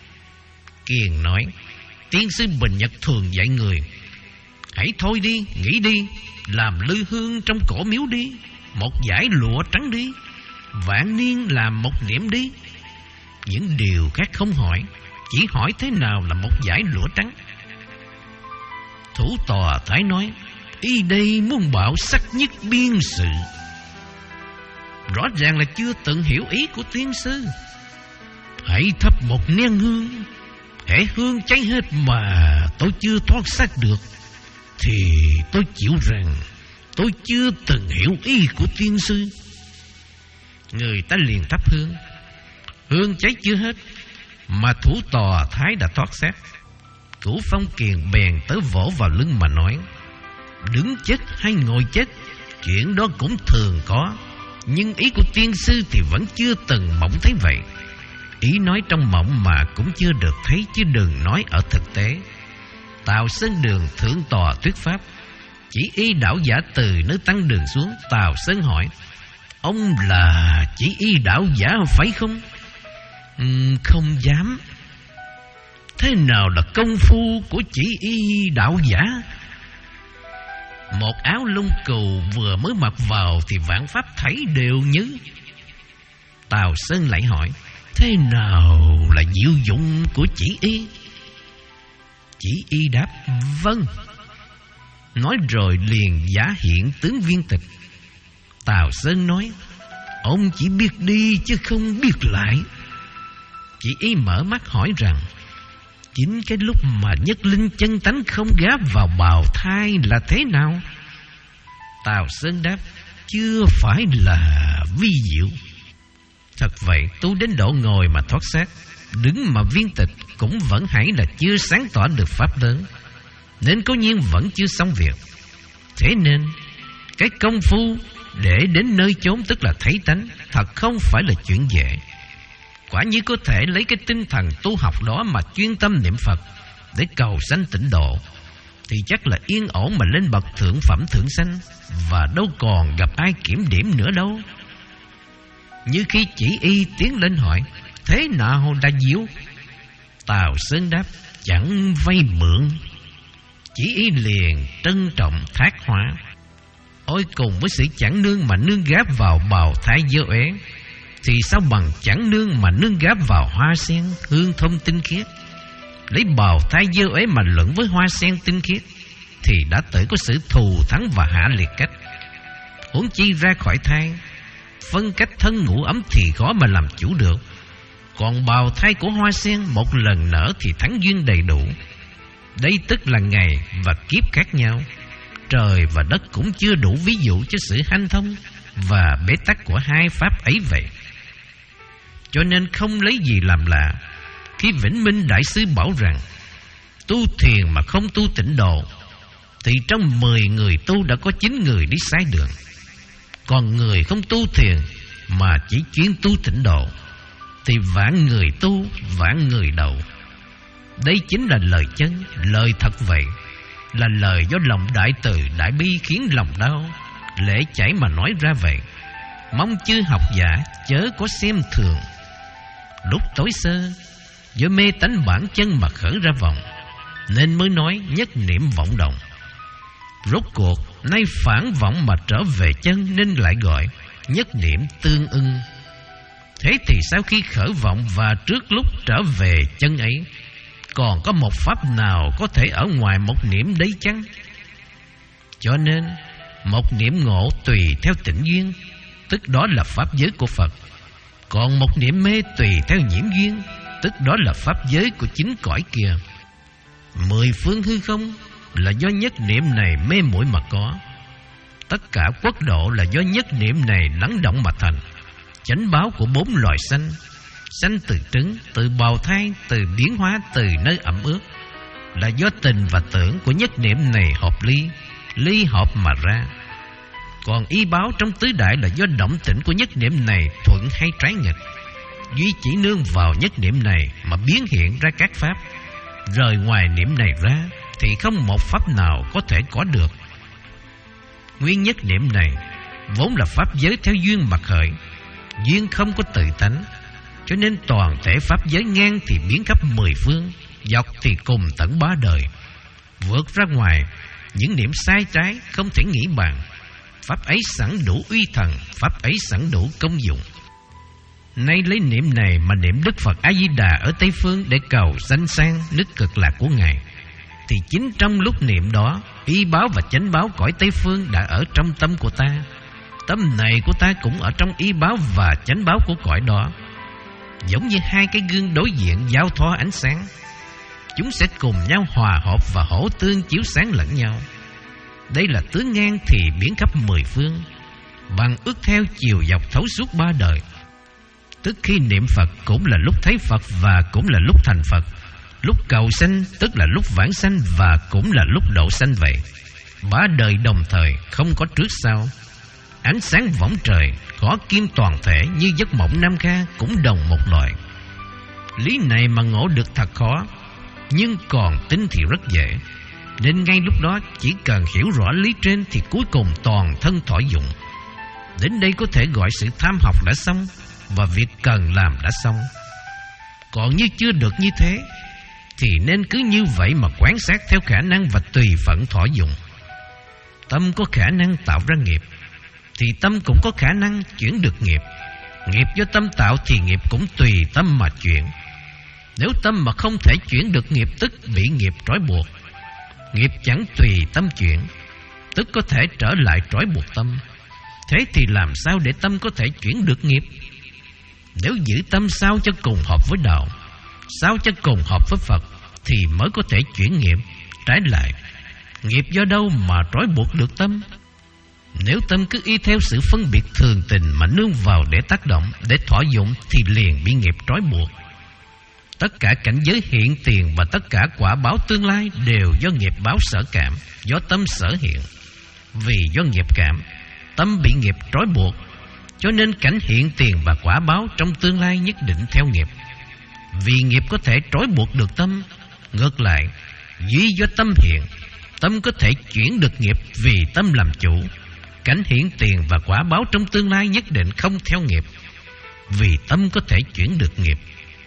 Kiền nói: tiên sư Bình Nhật thường dạy người, hãy thôi đi, nghĩ đi, làm lư hương trong cổ miếu đi, một dải lụa trắng đi, vạn niên làm một niệm đi. Những điều khác không hỏi, chỉ hỏi thế nào là một dải lụa trắng. Thủ tòa Thái nói: ý đây muốn bảo sắc nhất biên sự. Rõ ràng là chưa từng hiểu ý của tiên sư. Hãy thắp một nén hương, hễ hương cháy hết mà tôi chưa thoát xác được, thì tôi chịu rằng tôi chưa từng hiểu ý của tiên sư. Người ta liền thắp hương, hương cháy chưa hết mà thủ tòa Thái đã thoát xác. Cửu Phong Kiền bèn tới vỗ vào lưng mà nói: đứng chết hay ngồi chết, chuyện đó cũng thường có, nhưng ý của tiên sư thì vẫn chưa từng mộng thấy vậy. Ý nói trong mộng mà cũng chưa được thấy, chứ đừng nói ở thực tế. Tào Sơn Đường thượng tòa thuyết pháp, chỉ y đạo giả từ nơi tăng đường xuống. Tào Sơn hỏi: ông là chỉ y đạo giả phải không? Ừ, không dám. Thế nào là công phu của chỉ y đạo giả? Một áo lông cừu vừa mới mặc vào thì vạn pháp thảy đều như. Tào Sơn lại hỏi: thế nào là diệu dụng của chỉ y? Chỉ y đáp: vâng. Nói rồi liền giả hiện tướng viên tịch. Tào Sơn nói: ông chỉ biết đi chứ không biết lại. Chỉ y mở mắt hỏi rằng: chính cái lúc mà nhất linh chân tánh không gáp vào bào thai là thế nào? Tào Sơn đáp: chưa phải là vi diệu. Thật vậy, tu đến độ ngồi mà thoát xác, đứng mà viên tịch cũng vẫn hãy là chưa sáng tỏ được pháp lớn, nên cố nhiên vẫn chưa xong việc. Thế nên cái công phu để đến nơi chốn tức là thấy tánh thật không phải là chuyện dễ. Quả như có thể lấy cái tinh thần tu học đó mà chuyên tâm niệm Phật để cầu sanh tịnh độ, thì chắc là yên ổn mà lên bậc thượng phẩm thượng sanh, và đâu còn gặp ai kiểm điểm nữa đâu. Như khi chỉ y tiến lên hỏi: thế nào là diệu? Tào Sơn đáp: chẳng vay mượn. Chỉ y liền trân trọng thác hóa: ôi cùng với sự chẳng nương mà nương gáp vào bào thai dơ uế, thì sao bằng chẳng nương mà nương gáp vào hoa sen hương thơm tinh khiết. Lấy bào thai dơ uế mà luận với hoa sen tinh khiết, thì đã tự có sự thù thắng và hạ liệt cách. Huống chi ra khỏi thai, phân cách thân ngũ ấm thì khó mà làm chủ được. Còn bào thai của hoa sen một lần nở thì thắng duyên đầy đủ. Đây tức là ngày và kiếp khác nhau. Trời và đất cũng chưa đủ ví dụ cho sự hanh thông và bế tắc của hai pháp ấy vậy. Cho nên không lấy gì làm lạ khi Vĩnh Minh Đại Sư bảo rằng tu thiền mà không tu tịnh độ thì trong mười người tu đã có chín người đi sai đường. Còn người không tu thiền mà chỉ chuyên tu tịnh độ thì vạn người tu, vạn người đậu. Đây chính là lời chân, lời thật vậy, là lời do lòng đại từ đại bi khiến lòng đau, lễ chảy mà nói ra vậy. Mong chư học giả chớ có xem thường. Lúc tối sơ, do mê tánh bản chân mà khởi ra vọng, nên mới nói nhất niệm vọng động. Rốt cuộc nay phản vọng mà trở về chân, nên lại gọi nhất niệm tương ưng. Thế thì sau khi khởi vọng và trước lúc trở về chân ấy, còn có một pháp nào có thể ở ngoài một niệm đấy chăng? Cho nên một niệm ngộ tùy theo tịnh duyên, tức đó là pháp giới của Phật. Còn một niệm mê tùy theo nhiễm duyên, tức đó là pháp giới của chính cõi kia. Mười phương hư không là do nhất niệm này mê muội mà có. Tất cả quốc độ là do nhất niệm này lắng động mà thành. Chánh báo của bốn loài sanh, sanh từ trứng, từ bào thai, từ biến hóa, từ nơi ẩm ướt, là do tình và tưởng của nhất niệm này hợp ly, ly hợp mà ra. Còn y báo trong tứ đại là do động tĩnh của nhất niệm này thuận hay trái nghịch. Duy chỉ nương vào nhất niệm này mà biến hiện ra các pháp. Rời ngoài niệm này ra thì không một pháp nào có thể có được. Nguyên nhất niệm này vốn là pháp giới theo duyên mà khởi. Duyên không có tự tánh, cho nên toàn thể pháp giới ngang thì biến khắp mười phương, dọc thì cùng tận ba đời. Vượt ra ngoài những niệm sai trái không thể nghĩ bàn. Pháp ấy sẵn đủ uy thần, pháp ấy sẵn đủ công dụng. Nay lấy niệm này mà niệm Đức Phật A Di Đà ở Tây Phương để cầu danh sang nước cực lạc của Ngài, thì chính trong lúc niệm đó, y báo và chánh báo cõi Tây Phương đã ở trong tâm của ta. Tâm này của ta cũng ở trong y báo và chánh báo của cõi đó. Giống như hai cái gương đối diện giao thoa ánh sáng, chúng sẽ cùng nhau hòa hợp và hỗ tương chiếu sáng lẫn nhau. Đây là tướng ngang thì biến khắp mười phương, bằng ước theo chiều dọc thấu suốt ba đời. Tức khi niệm Phật cũng là lúc thấy Phật và cũng là lúc thành Phật. Lúc cầu sanh tức là lúc vãng sanh và cũng là lúc độ sanh vậy. Ba đời đồng thời, không có trước sau. Ánh sáng võng trời, có kim toàn thể như giấc mộng Nam Kha cũng đồng một loại. Lý này mà ngộ được thật khó, nhưng còn tin thì rất dễ. Nên ngay lúc đó chỉ cần hiểu rõ lý trên thì cuối cùng toàn thân thọ dụng. Đến đây có thể gọi sự tham học đã xong và việc cần làm đã xong. Còn như chưa được như thế thì nên cứ như vậy mà quan sát theo khả năng và tùy phận thọ dụng. Tâm có khả năng tạo ra nghiệp thì tâm cũng có khả năng chuyển được nghiệp. Nghiệp do tâm tạo thì nghiệp cũng tùy tâm mà chuyển. Nếu tâm mà không thể chuyển được nghiệp tức bị nghiệp trói buộc. Nghiệp chẳng tùy tâm chuyển, tức có thể trở lại trói buộc tâm. Thế thì làm sao để tâm có thể chuyển được nghiệp? Nếu giữ tâm sao cho cùng hợp với đạo, sao cho cùng hợp với Phật, thì mới có thể chuyển nghiệp. Trái lại, nghiệp do đâu mà trói buộc được tâm? Nếu tâm cứ y theo sự phân biệt thường tình mà nương vào để tác động, để thọ dụng, thì liền bị nghiệp trói buộc. Tất cả cảnh giới hiện tiền và tất cả quả báo tương lai đều do nghiệp báo sở cảm, do tâm sở hiện. Vì do nghiệp cảm, tâm bị nghiệp trói buộc, cho nên cảnh hiện tiền và quả báo trong tương lai nhất định theo nghiệp. Vì nghiệp có thể trói buộc được tâm, ngược lại, duy do tâm hiện, tâm có thể chuyển được nghiệp vì tâm làm chủ. Cảnh hiện tiền và quả báo trong tương lai nhất định không theo nghiệp, vì tâm có thể chuyển được nghiệp.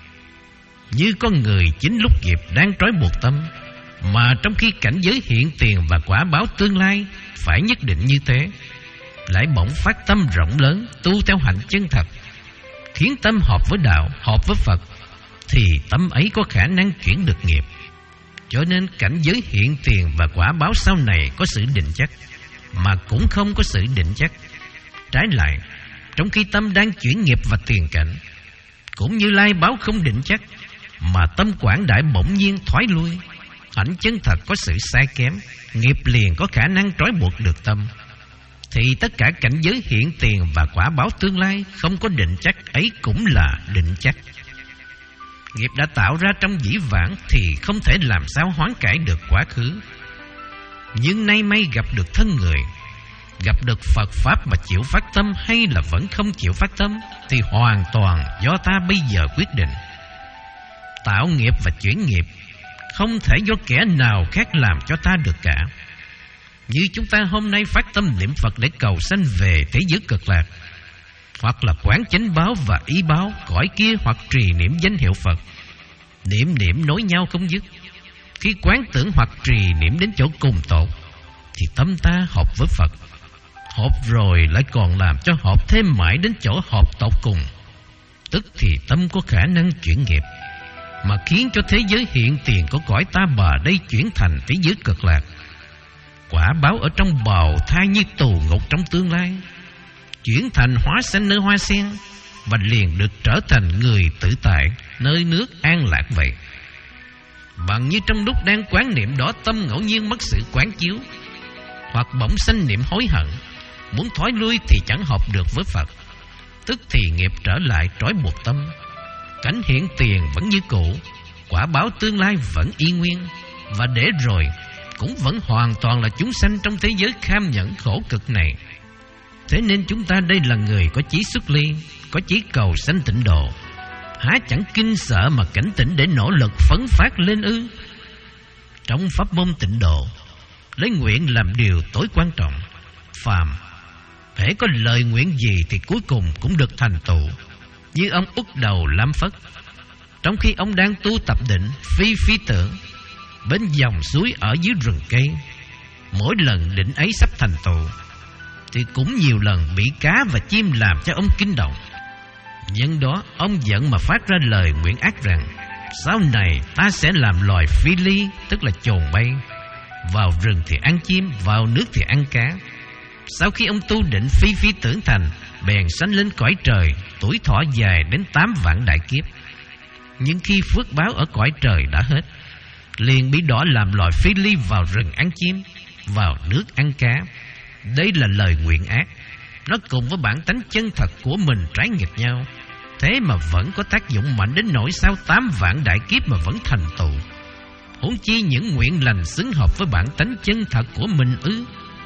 Như con người chính lúc nghiệp đang trói buộc tâm, mà trong khi cảnh giới hiện tiền và quả báo tương lai phải nhất định như thế, lại bỗng phát tâm rộng lớn tu theo hạnh chân thật, khiến tâm hợp với đạo, hợp với Phật, thì tâm ấy có khả năng chuyển được nghiệp. Cho nên cảnh giới hiện tiền và quả báo sau này có sự định chắc, mà cũng không có sự định chắc. Trái lại, trong khi tâm đang chuyển nghiệp và tiền cảnh, cũng như lai báo không định chắc, mà tâm quảng đại bỗng nhiên thoái lui, hạnh chân thật có sự sai kém, nghiệp liền có khả năng trói buộc được tâm. thì tất cả cảnh giới hiện tiền và quả báo tương lai không có định chắc ấy cũng là định chắc. Nghiệp đã tạo ra trong dĩ vãng thì không thể làm sao hoán cải được quá khứ. Nhưng nay may gặp được thân người, gặp được Phật Pháp mà chịu phát tâm hay là vẫn không chịu phát tâm thì hoàn toàn do ta bây giờ quyết định. Tạo nghiệp và chuyển nghiệp không thể do kẻ nào khác làm cho ta được cả. Như chúng ta hôm nay phát tâm niệm Phật để cầu sanh về thế giới cực lạc, hoặc là quán chánh báo và ý báo cõi kia, hoặc trì niệm danh hiệu Phật, niệm niệm nối nhau không dứt. Khi quán tưởng hoặc trì niệm đến chỗ cùng tột thì tâm ta hợp với Phật, hợp rồi lại còn làm cho hợp thêm mãi đến chỗ hợp tột cùng, tức thì tâm có khả năng chuyển nghiệp, mà khiến cho thế giới hiện tiền của cõi ta bà đây chuyển thành thế giới cực lạc. Quả báo ở trong bào thai như tù ngục trong tương lai, chuyển thành hóa sanh nơi hoa sen, và liền được trở thành người tự tại nơi nước an lạc vậy. Bằng như trong lúc đang quán niệm đó, tâm ngẫu nhiên mất sự quán chiếu, hoặc bỗng sanh niệm hối hận, muốn thoái lui thì chẳng hợp được với Phật, tức thì nghiệp trở lại trói buộc tâm. Cảnh hiện tiền vẫn như cũ, quả báo tương lai vẫn y nguyên, và để rồi cũng vẫn hoàn toàn là chúng sanh trong thế giới kham nhẫn khổ cực này. Thế nên chúng ta đây là người có chí xuất ly, có chí cầu sanh tịnh độ, há chẳng kinh sợ mà cảnh tỉnh để nỗ lực phấn phát lên ư? Trong pháp môn tịnh độ, lấy nguyện làm điều tối quan trọng. Phàm hễ có lời nguyện gì thì cuối cùng cũng được thành tựu. Như ông Úc Đầu Lam Phất, trong khi ông đang tu tập định phi phi tưởng bên dòng suối ở dưới rừng cây, mỗi lần định ấy sắp thành tựu thì cũng nhiều lần bị cá và chim làm cho ông kinh động. Nhân đó ông giận mà phát ra lời nguyện ác rằng: sau này ta sẽ làm loài phi ly, tức là chồn bay, vào rừng thì ăn chim, vào nước thì ăn cá. Sau khi ông tu định phi phi tưởng thành, bèn sanh lên cõi trời, tuổi thọ dài đến tám vạn đại kiếp. Nhưng khi phước báo ở cõi trời đã hết, liền bị đọa làm loài phi ly, vào rừng ăn chim, vào nước ăn cá. Đây là lời nguyện ác, nó cùng với bản tánh chân thật của mình trái nghịch nhau, thế mà vẫn có tác dụng mạnh đến nỗi sau tám vạn đại kiếp mà vẫn thành tựu. Huống chi những nguyện lành xứng hợp với bản tánh chân thật của mình ư?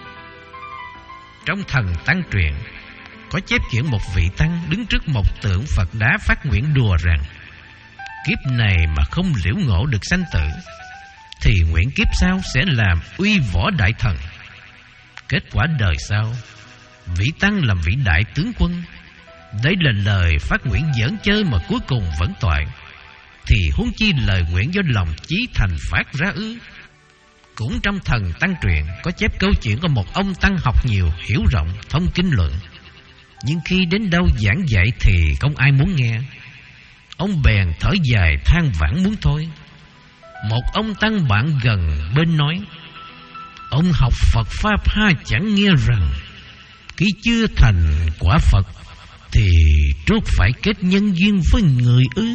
Trong Thần Tăng truyện có chép chuyện một vị tăng đứng trước một tượng Phật đá phát nguyện đùa rằng: kiếp này mà không liễu ngộ được sanh tử thì nguyện kiếp sau sẽ làm uy võ đại thần. Kết quả đời sau, vị tăng làm vị đại tướng quân. Đây là lời phát nguyện giỡn chơi mà cuối cùng vẫn toại, thì huống chi lời nguyện do lòng chí thành phát ra ư? Cũng trong Thần Tăng truyện có chép câu chuyện của một ông tăng học nhiều, hiểu rộng, thông kinh luận, nhưng khi đến đâu giảng dạy thì không ai muốn nghe. Ông bèn thở dài than vãn muốn thôi. Một ông tăng bạn gần bên nói: ông học Phật Pháp ha chẳng nghe rằng khi chưa thành quả Phật thì trước phải kết nhân duyên với người ư?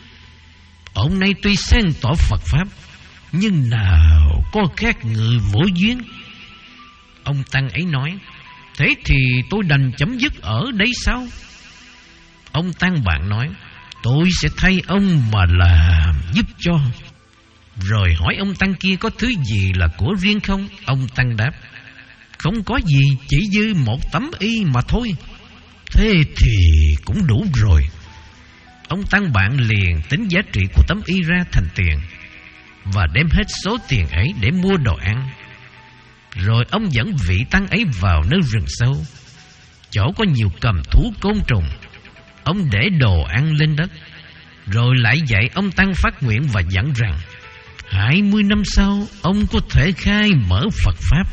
Ông nay tuy sáng tỏ Phật Pháp, nhưng nào có khác người vô duyên. Ông tăng ấy nói: thế thì tôi đành chấm dứt ở đấy sao? Ông tăng bạn nói: tôi sẽ thay ông mà làm giúp cho. Rồi hỏi ông tăng kia có thứ gì là của riêng không? Ông tăng đáp: không có gì, chỉ dư một tấm y mà thôi. Thế thì cũng đủ rồi. Ông tăng bạn liền tính giá trị của tấm y ra thành tiền, và đem hết số tiền ấy để mua đồ ăn. Rồi ông dẫn vị tăng ấy vào nơi rừng sâu, chỗ có nhiều cầm thú côn trùng. Ông để đồ ăn lên đất, rồi lại dạy ông tăng phát nguyện và dặn rằng hai mươi năm sau ông có thể khai mở Phật Pháp.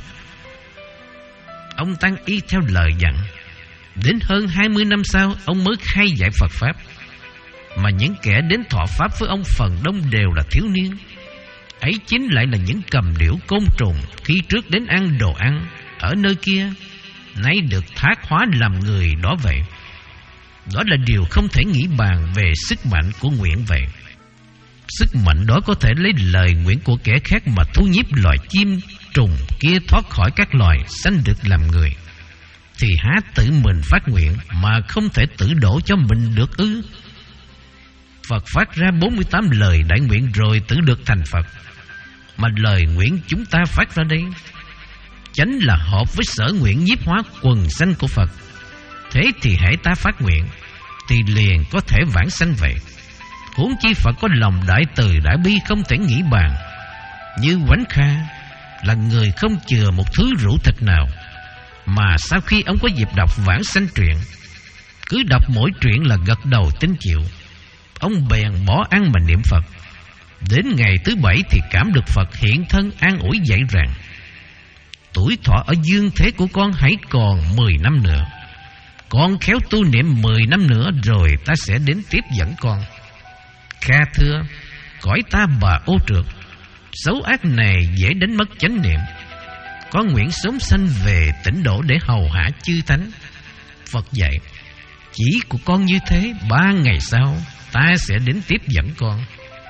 Ông tăng y theo lời dặn. Đến hơn hai mươi năm sau, ông mới khai dạy Phật Pháp. Mà những kẻ đến thọ Pháp với ông phần đông đều là thiếu niên. Ấy chính lại là những cầm điểu côn trùng khi trước đến ăn đồ ăn ở nơi kia, nay được thác hóa làm người đó vậy. Đó là điều không thể nghĩ bàn về sức mạnh của nguyện vậy. Sức mạnh đó có thể lấy lời nguyện của kẻ khác mà thu nhiếp loài chim trùng kia thoát khỏi các loài sanh được làm người. thì há tự mình phát nguyện mà không thể tự đổ cho mình được ư? Phật phát ra bốn mươi tám lời đại nguyện rồi tự được thành Phật, mà lời nguyện chúng ta phát ra đây chánh là hợp với sở nguyện nhiếp hóa quần sanh của Phật. Thế thì hễ ta phát nguyện thì liền có thể vãng sanh vậy. Huống chi Phật có lòng đại từ đại bi không thể nghĩ bàn. Như Quánh Kha là người không chừa một thứ rượu thịt nào, mà sau khi ông có dịp đọc vãng sanh truyện, cứ đọc mỗi truyện là gật đầu tín chịu, ông bèn bỏ ăn mà niệm Phật. Đến ngày thứ bảy thì cảm được Phật hiện thân an ủi dạy rằng: tuổi thọ ở dương thế của con hãy còn mười năm nữa. Con khéo tu niệm mười năm nữa rồi ta sẽ đến tiếp dẫn con. Kha thưa: cõi ta bà ô trượt, xấu ác này dễ đánh mất chánh niệm. Con nguyện sớm sanh về tịnh độ để hầu hạ chư thánh. Phật dạy: chỉ của con như thế, ba ngày sau ta sẽ đến tiếp dẫn con.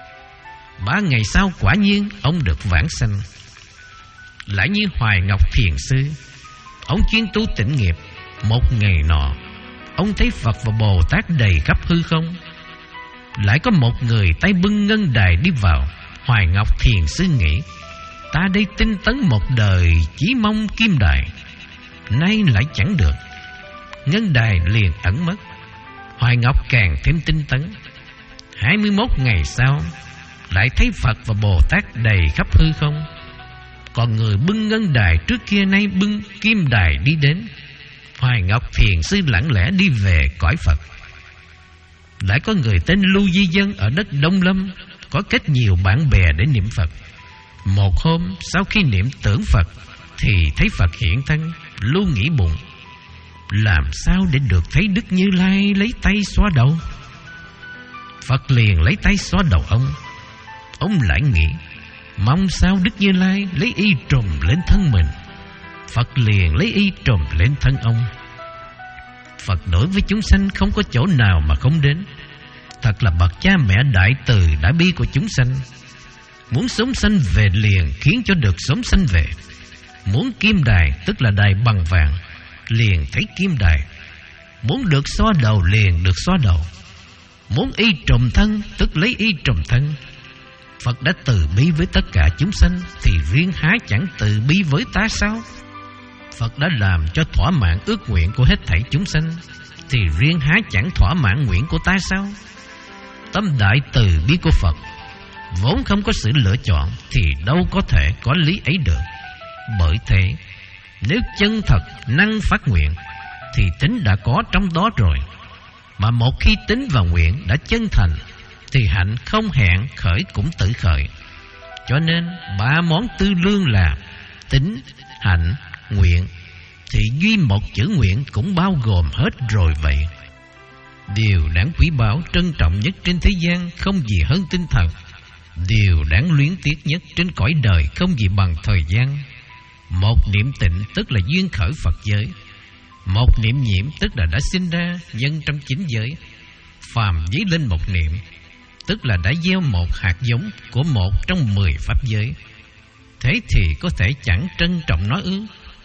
Ba ngày sau quả nhiên ông được vãng sanh. Lại như Hoài Ngọc Thiền Sư, ông chuyên tu tịnh nghiệp. Một ngày nọ, ông thấy Phật và Bồ Tát đầy khắp hư không. Lại có một người tay bưng ngân đài đi vào. Hoài Ngọc Thiền Sư nghĩ: ta đây tinh tấn một đời chỉ mong kim đài, nay lại chẳng được. Ngân đài liền ẩn mất. Hoài Ngọc càng thêm tinh tấn. Hai mươi mốt ngày sau, lại thấy Phật và Bồ Tát đầy khắp hư không. Còn người bưng ngân đài trước kia nay bưng kim đài đi đến. Hoài Ngọc Thiền Sư lặng lẽ đi về cõi Phật. Lại có người tên Lưu Di Dân ở đất Đông Lâm, có kết nhiều bạn bè để niệm Phật. Một hôm sau khi niệm tưởng Phật thì thấy Phật hiện thân. Lưu nghĩ bụng: làm sao để được thấy Đức Như Lai lấy tay xóa đầu? Phật liền lấy tay xóa đầu ông. Ông lại nghĩ: mong sao Đức Như Lai lấy y trùm lên thân mình. Phật liền lấy y trùm lên thân ông. Phật đối với chúng sanh không có chỗ nào mà không đến. Thật là bậc cha mẹ đại từ đại bi của chúng sanh. Muốn sống sanh về liền khiến cho được sống sanh về. Muốn kim đài tức là đài bằng vàng, liền thấy kim đài. Muốn được xóa đầu liền được xóa đầu. Muốn y trùm thân tức lấy y trùm thân. Phật đã từ bi với tất cả chúng sanh, thì riêng há chẳng từ bi với ta sao? Phật đã làm cho thỏa mãn ước nguyện của hết thảy chúng sanh, thì riêng há chẳng thỏa mãn nguyện của ta sao? Tâm đại từ bi của Phật vốn không có sự lựa chọn, thì đâu có thể có lý ấy được. Bởi thế, nếu chân thật năng phát nguyện thì tính đã có trong đó rồi. Mà một khi tính và nguyện đã chân thành thì hạnh không hẹn khởi cũng tự khởi. Cho nên ba món tư lương là tính, hạnh, nguyện, thì duy một chữ nguyện cũng bao gồm hết rồi vậy. Điều đáng quý báu trân trọng nhất trên thế gian không gì hơn tinh thần. Điều đáng luyến tiếc nhất trên cõi đời không gì bằng thời gian. Một niệm tịnh tức là duyên khởi Phật giới. Một niệm nhiễm tức là đã sinh ra nhân trong chín giới. Phàm dấy lên một niệm tức là đã gieo một hạt giống của một trong mười pháp giới. Thế thì có thể chẳng trân trọng nó ư?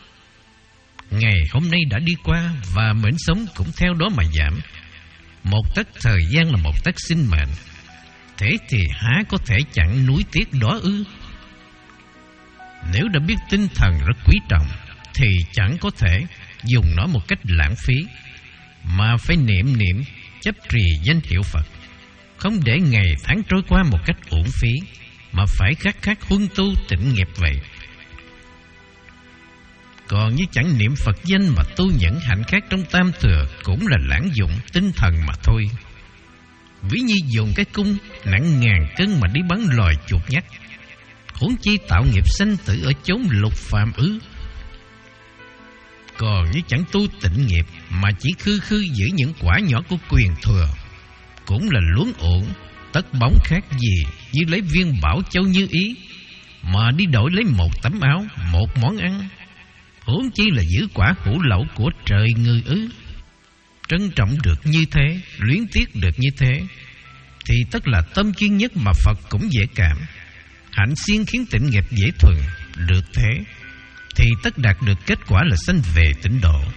Ngày hôm nay đã đi qua và mệnh sống cũng theo đó mà giảm. Một tấc thời gian là một tấc sinh mệnh. Thế thì há có thể chẳng nuối tiếc đó ư? Nếu đã biết tinh thần rất quý trọng thì chẳng có thể dùng nó một cách lãng phí, mà phải niệm niệm chấp trì danh hiệu Phật. Không để ngày tháng trôi qua một cách uổng phí, mà phải khắc khắc huân tu tịnh nghiệp vậy. Còn như chẳng niệm Phật danh mà tu những hạnh khác trong tam thừa cũng là lãng dụng tinh thần mà thôi. Ví như dùng cái cung nặng ngàn cân mà đi bắn loài chuột nhắt, huống chi tạo nghiệp sanh tử ở chốn lục phàm ư? Còn như chẳng tu tịnh nghiệp mà chỉ khư khư giữ những quả nhỏ của quyền thừa, cũng là luống ổn tất bóng khác gì như lấy viên bảo châu như ý mà đi đổi lấy một tấm áo, một món ăn, huống chi là giữ quả hữu lậu của trời người ư? Trân trọng được như thế, luyến tiếc được như thế, thì tất là tâm chuyên nhất mà Phật cũng dễ cảm. Hạnh siêng khiến tịnh nghiệp dễ thuần. Được thế thì tất đạt được kết quả là sanh về tịnh độ.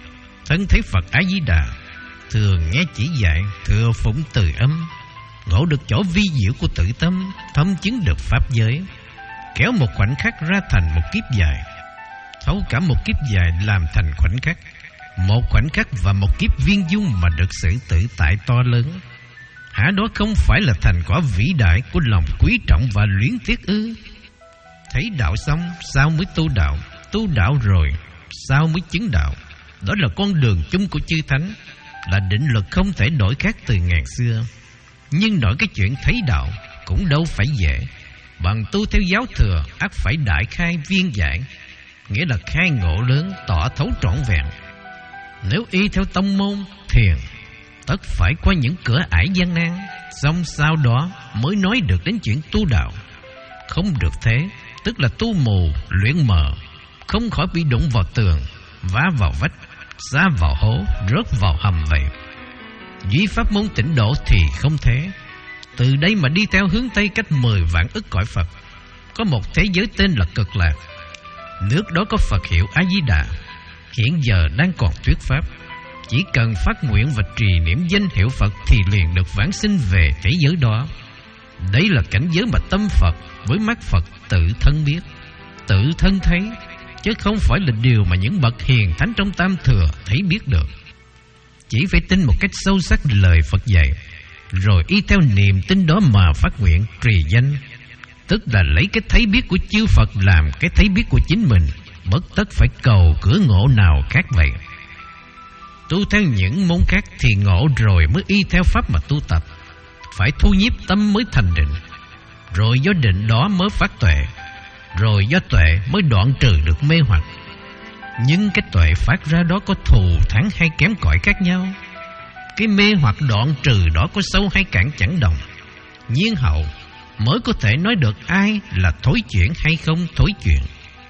Thân thấy Phật A-di-đà, thường nghe chỉ dạy, thừa phụng từ âm, ngộ được chỗ vi diệu của tự tâm, thâm chứng được pháp giới, kéo một khoảnh khắc ra thành một kiếp dài, thấu cả một kiếp dài làm thành khoảnh khắc, một khoảnh khắc và một kiếp viên dung mà được sự tự tại to lớn. Hả đó không phải là thành quả vĩ đại của lòng quý trọng và luyến tiếc ư? Thấy đạo xong sao mới tu đạo, tu đạo rồi sao mới chứng đạo? Đó là con đường chung của chư thánh, là định luật không thể đổi khác từ ngàn xưa. Nhưng nói cái chuyện thấy đạo cũng đâu phải dễ. Bằng tu theo giáo thừa ắt phải đại khai viên giải, nghĩa là khai ngộ lớn, tỏ thấu trọn vẹn. Nếu y theo tông môn thiền, tất phải qua những cửa ải gian nan, xong sau đó mới nói được đến chuyện tu đạo. Không được thế, tức là tu mù, luyện mờ, không khỏi bị đụng vào tường, vá vào vách, xa vào hố, rớt vào hầm vậy. Duy pháp môn tịnh độ thì không thế. Từ đây mà đi theo hướng Tây cách mười vạn ức cõi Phật, có một thế giới tên là Cực Lạc. Nước đó có Phật hiệu A-di-đà, hiện giờ đang còn thuyết pháp. Chỉ cần phát nguyện và trì niệm danh hiệu Phật thì liền được vãng sinh về thế giới đó. Đấy là cảnh giới mà tâm Phật với mắt Phật tự thân biết, tự thân thấy, chứ không phải là điều mà những bậc hiền thánh trong Tam Thừa thấy biết được. Chỉ phải tin một cách sâu sắc lời Phật dạy, rồi y theo niềm tin đó mà phát nguyện trì danh, tức là lấy cái thấy biết của chư Phật làm cái thấy biết của chính mình, bất tất phải cầu cửa ngộ nào khác vậy. Tu theo những môn khác thì ngộ rồi mới y theo pháp mà tu tập, phải thu nhiếp tâm mới thành định, rồi do định đó mới phát tuệ, rồi do tuệ mới đoạn trừ được mê hoặc. Nhưng cái tuệ phát ra đó có thù thắng hay kém cỏi khác nhau. Cái mê hoặc đoạn trừ đó có sâu hay cạn chẳng đồng. Nhiên hậu mới có thể nói được ai là thối chuyển hay không thối chuyển.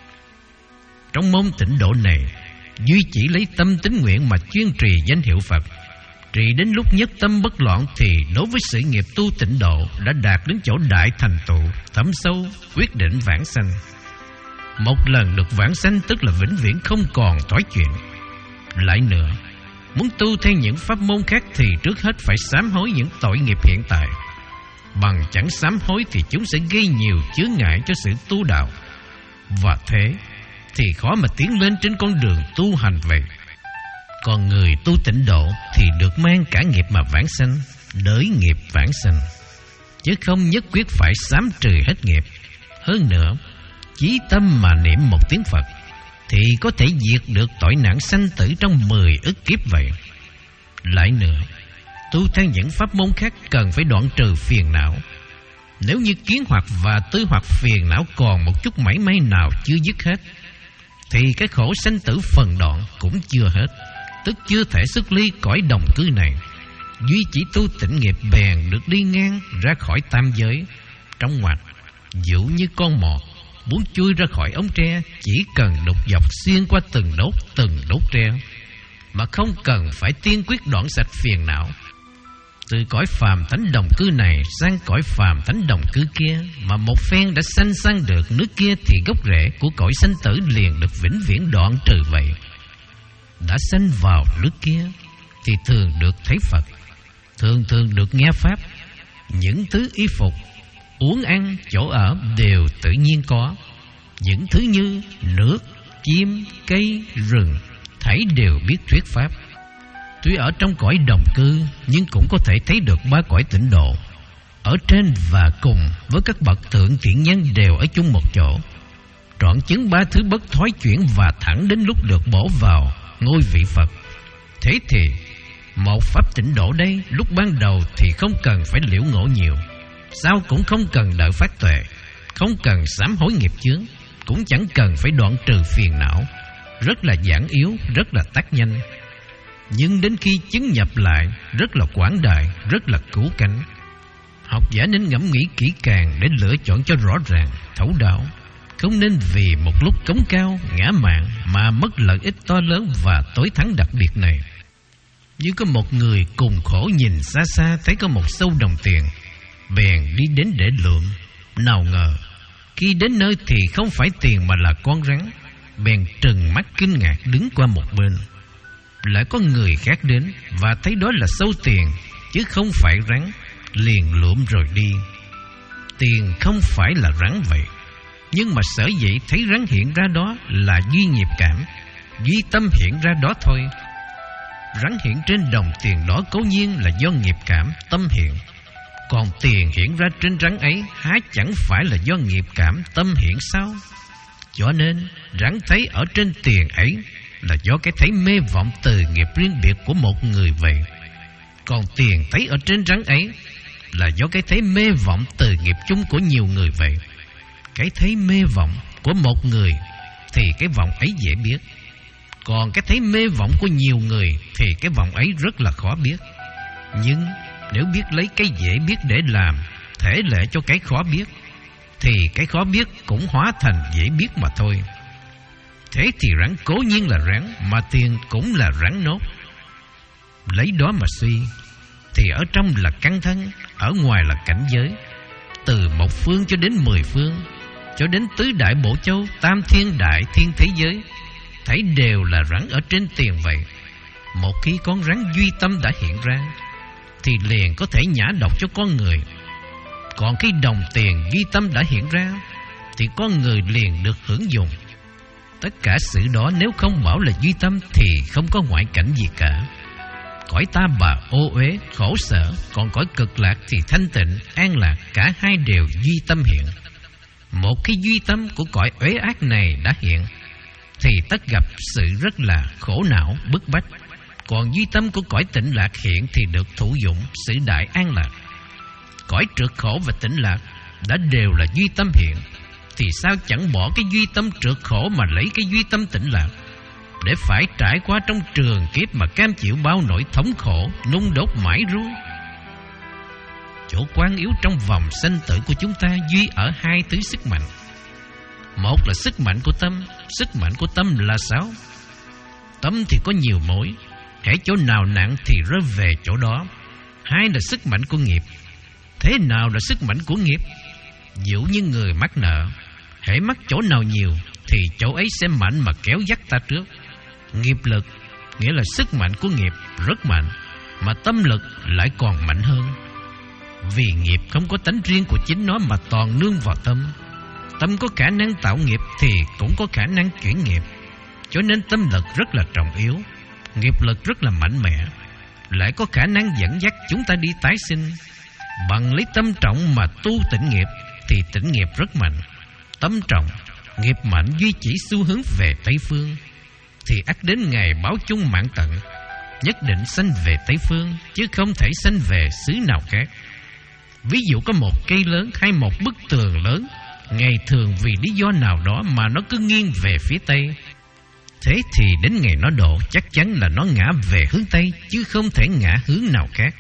Trong môn tịnh độ này, duy chỉ lấy tâm tín nguyện mà chuyên trì danh hiệu Phật, trì đến lúc nhất tâm bất loạn, thì đối với sự nghiệp tu tịnh độ đã đạt đến chỗ đại thành tựu, thấm sâu, quyết định vãng sanh. Một lần được vãng sanh tức là vĩnh viễn không còn thoái chuyển. Lại nữa, muốn tu theo những pháp môn khác thì trước hết phải sám hối những tội nghiệp hiện tại. Bằng chẳng sám hối thì chúng sẽ gây nhiều chướng ngại cho sự tu đạo, và thế thì khó mà tiến lên trên con đường tu hành vậy. Còn người tu tịnh độ thì được mang cả nghiệp mà vãng sanh, đới nghiệp vãng sanh, chứ không nhất quyết phải sám trừ hết nghiệp. Hơn nữa, chí tâm mà niệm một tiếng Phật thì có thể diệt được tội nạn sanh tử trong mười ức kiếp vậy. Lại nữa, tu theo những pháp môn khác cần phải đoạn trừ phiền não. Nếu như kiến hoặc và tư hoặc phiền não còn một chút mảy may nào chưa dứt hết, thì cái khổ sanh tử phần đoạn cũng chưa hết, tức chưa thể xuất ly cõi đồng cư này. Duy chỉ tu tịnh nghiệp bèn được đi ngang ra khỏi tam giới. Trong ngoặt, dụ như con mọt muốn chui ra khỏi ống tre, chỉ cần đục dọc xuyên qua từng đốt từng đốt tre, mà không cần phải tiên quyết đoạn sạch phiền não. Từ cõi phàm thánh đồng cư này sang cõi phàm thánh đồng cư kia, mà một phen đã sanh sang được nước kia, thì gốc rễ của cõi sanh tử liền được vĩnh viễn đoạn trừ vậy. Đã sanh vào nước kia thì thường được thấy Phật, thường thường được nghe pháp. Những thứ y phục, uống ăn, chỗ ở đều tự nhiên có. Những thứ như nước, chim, cây, rừng, thảy đều biết thuyết pháp. Tuy ở trong cõi đồng cư, nhưng cũng có thể thấy được ba cõi tịnh độ. Ở trên và cùng với các bậc thượng thiện nhân đều ở chung một chỗ, trọn chứng ba thứ bất thoái chuyển và thẳng đến lúc được bổ vào ngôi vị Phật. Thế thì một pháp tịnh độ đây, lúc ban đầu thì không cần phải liễu ngộ nhiều, sau cũng không cần đợi phát tuệ, không cần sám hối nghiệp chướng, cũng chẳng cần phải đoạn trừ phiền não, rất là giản yếu, rất là tác nhanh. Nhưng đến khi chứng nhập lại, rất là quảng đại, rất là cứu cánh. Học giả nên ngẫm nghĩ kỹ càng để lựa chọn cho rõ ràng, thấu đáo, không nên vì một lúc cống cao, ngã mạn mà mất lợi ích to lớn và tối thắng đặc biệt này. Như có một người cùng khổ nhìn xa xa thấy có một sâu đồng tiền, bèn đi đến để lượm. Nào ngờ khi đến nơi thì không phải tiền mà là con rắn, bèn trừng mắt kinh ngạc đứng qua một bên. lại có người khác đến và thấy đó là sâu tiền chứ không phải rắn, liền lượm rồi đi. Tiền không phải là rắn vậy, nhưng mà sở dĩ thấy rắn hiện ra đó là duy nghiệp cảm, duy tâm hiện ra đó thôi. Rắn hiện trên đồng tiền đó cố nhiên là do nghiệp cảm tâm hiện, còn tiền hiện ra trên rắn ấy há chẳng phải là do nghiệp cảm tâm hiện sao? Cho nên rắn thấy ở trên tiền ấy là do cái thấy mê vọng từ nghiệp riêng biệt của một người vậy. Còn tiền thấy ở trên rắn ấy là do cái thấy mê vọng từ nghiệp chung của nhiều người vậy. Cái thấy mê vọng của một người thì cái vọng ấy dễ biết, còn cái thấy mê vọng của nhiều người thì cái vọng ấy rất là khó biết. Nhưng nếu biết lấy cái dễ biết để làm thể lệ cho cái khó biết, thì cái khó biết cũng hóa thành dễ biết mà thôi. Thế thì rắn cố nhiên là rắn, mà tiền cũng là rắn nốt. Lấy đó mà suy, thì ở trong là căn thân, ở ngoài là cảnh giới. Từ một phương cho đến mười phương, cho đến tứ đại bộ châu, tam thiên đại thiên thế giới, thấy đều là rắn ở trên tiền vậy. Một khi con rắn duy tâm đã hiện ra, thì liền có thể nhả độc cho con người. Còn khi đồng tiền duy tâm đã hiện ra, thì con người liền được hưởng dụng. Tất cả sự đó nếu không bảo là duy tâm thì không có ngoại cảnh gì cả. Cõi ta bà ô uế, khổ sở, còn cõi cực lạc thì thanh tịnh, an lạc, cả hai đều duy tâm hiện. Một khi duy tâm của cõi uế ác này đã hiện, thì tất gặp sự rất là khổ não, bức bách. Còn duy tâm của cõi tịnh lạc hiện thì được thụ dụng sự đại an lạc. Cõi trượt khổ và tịnh lạc đã đều là duy tâm hiện, thì sao chẳng bỏ cái duy tâm trượt khổ mà lấy cái duy tâm tịnh lạc, để phải trải qua trong trường kiếp mà cam chịu bao nỗi thống khổ, nung đốt mãi ru. Chỗ quán yếu trong vòng sanh tử của chúng ta duy ở hai thứ sức mạnh. Một là sức mạnh của tâm. Sức mạnh của tâm là sao? Tâm thì có nhiều mối, hễ chỗ nào nặng thì rơi về chỗ đó. Hai là sức mạnh của nghiệp. Thế nào là sức mạnh của nghiệp? Dụ như người mắc nợ, hễ mắc chỗ nào nhiều thì chỗ ấy sẽ mạnh mà kéo dắt ta trước. Nghiệp lực nghĩa là sức mạnh của nghiệp rất mạnh, mà tâm lực lại còn mạnh hơn. Vì nghiệp không có tánh riêng của chính nó mà toàn nương vào tâm. Tâm có khả năng tạo nghiệp thì cũng có khả năng chuyển nghiệp, cho nên tâm lực rất là trọng yếu, nghiệp lực rất là mạnh mẽ, lại có khả năng dẫn dắt chúng ta đi tái sinh. Bằng lấy tâm trọng mà tu tịnh nghiệp thì tịnh nghiệp rất mạnh. Tâm trọng, nghiệp mạnh duy chỉ xu hướng về Tây Phương, thì ắt đến ngày báo chung mạng tận, nhất định sanh về Tây Phương, chứ không thể sanh về xứ nào khác. Ví dụ có một cây lớn hay một bức tường lớn, ngày thường vì lý do nào đó mà nó cứ nghiêng về phía Tây, thế thì đến ngày nó đổ chắc chắn là nó ngã về hướng Tây, chứ không thể ngã hướng nào khác.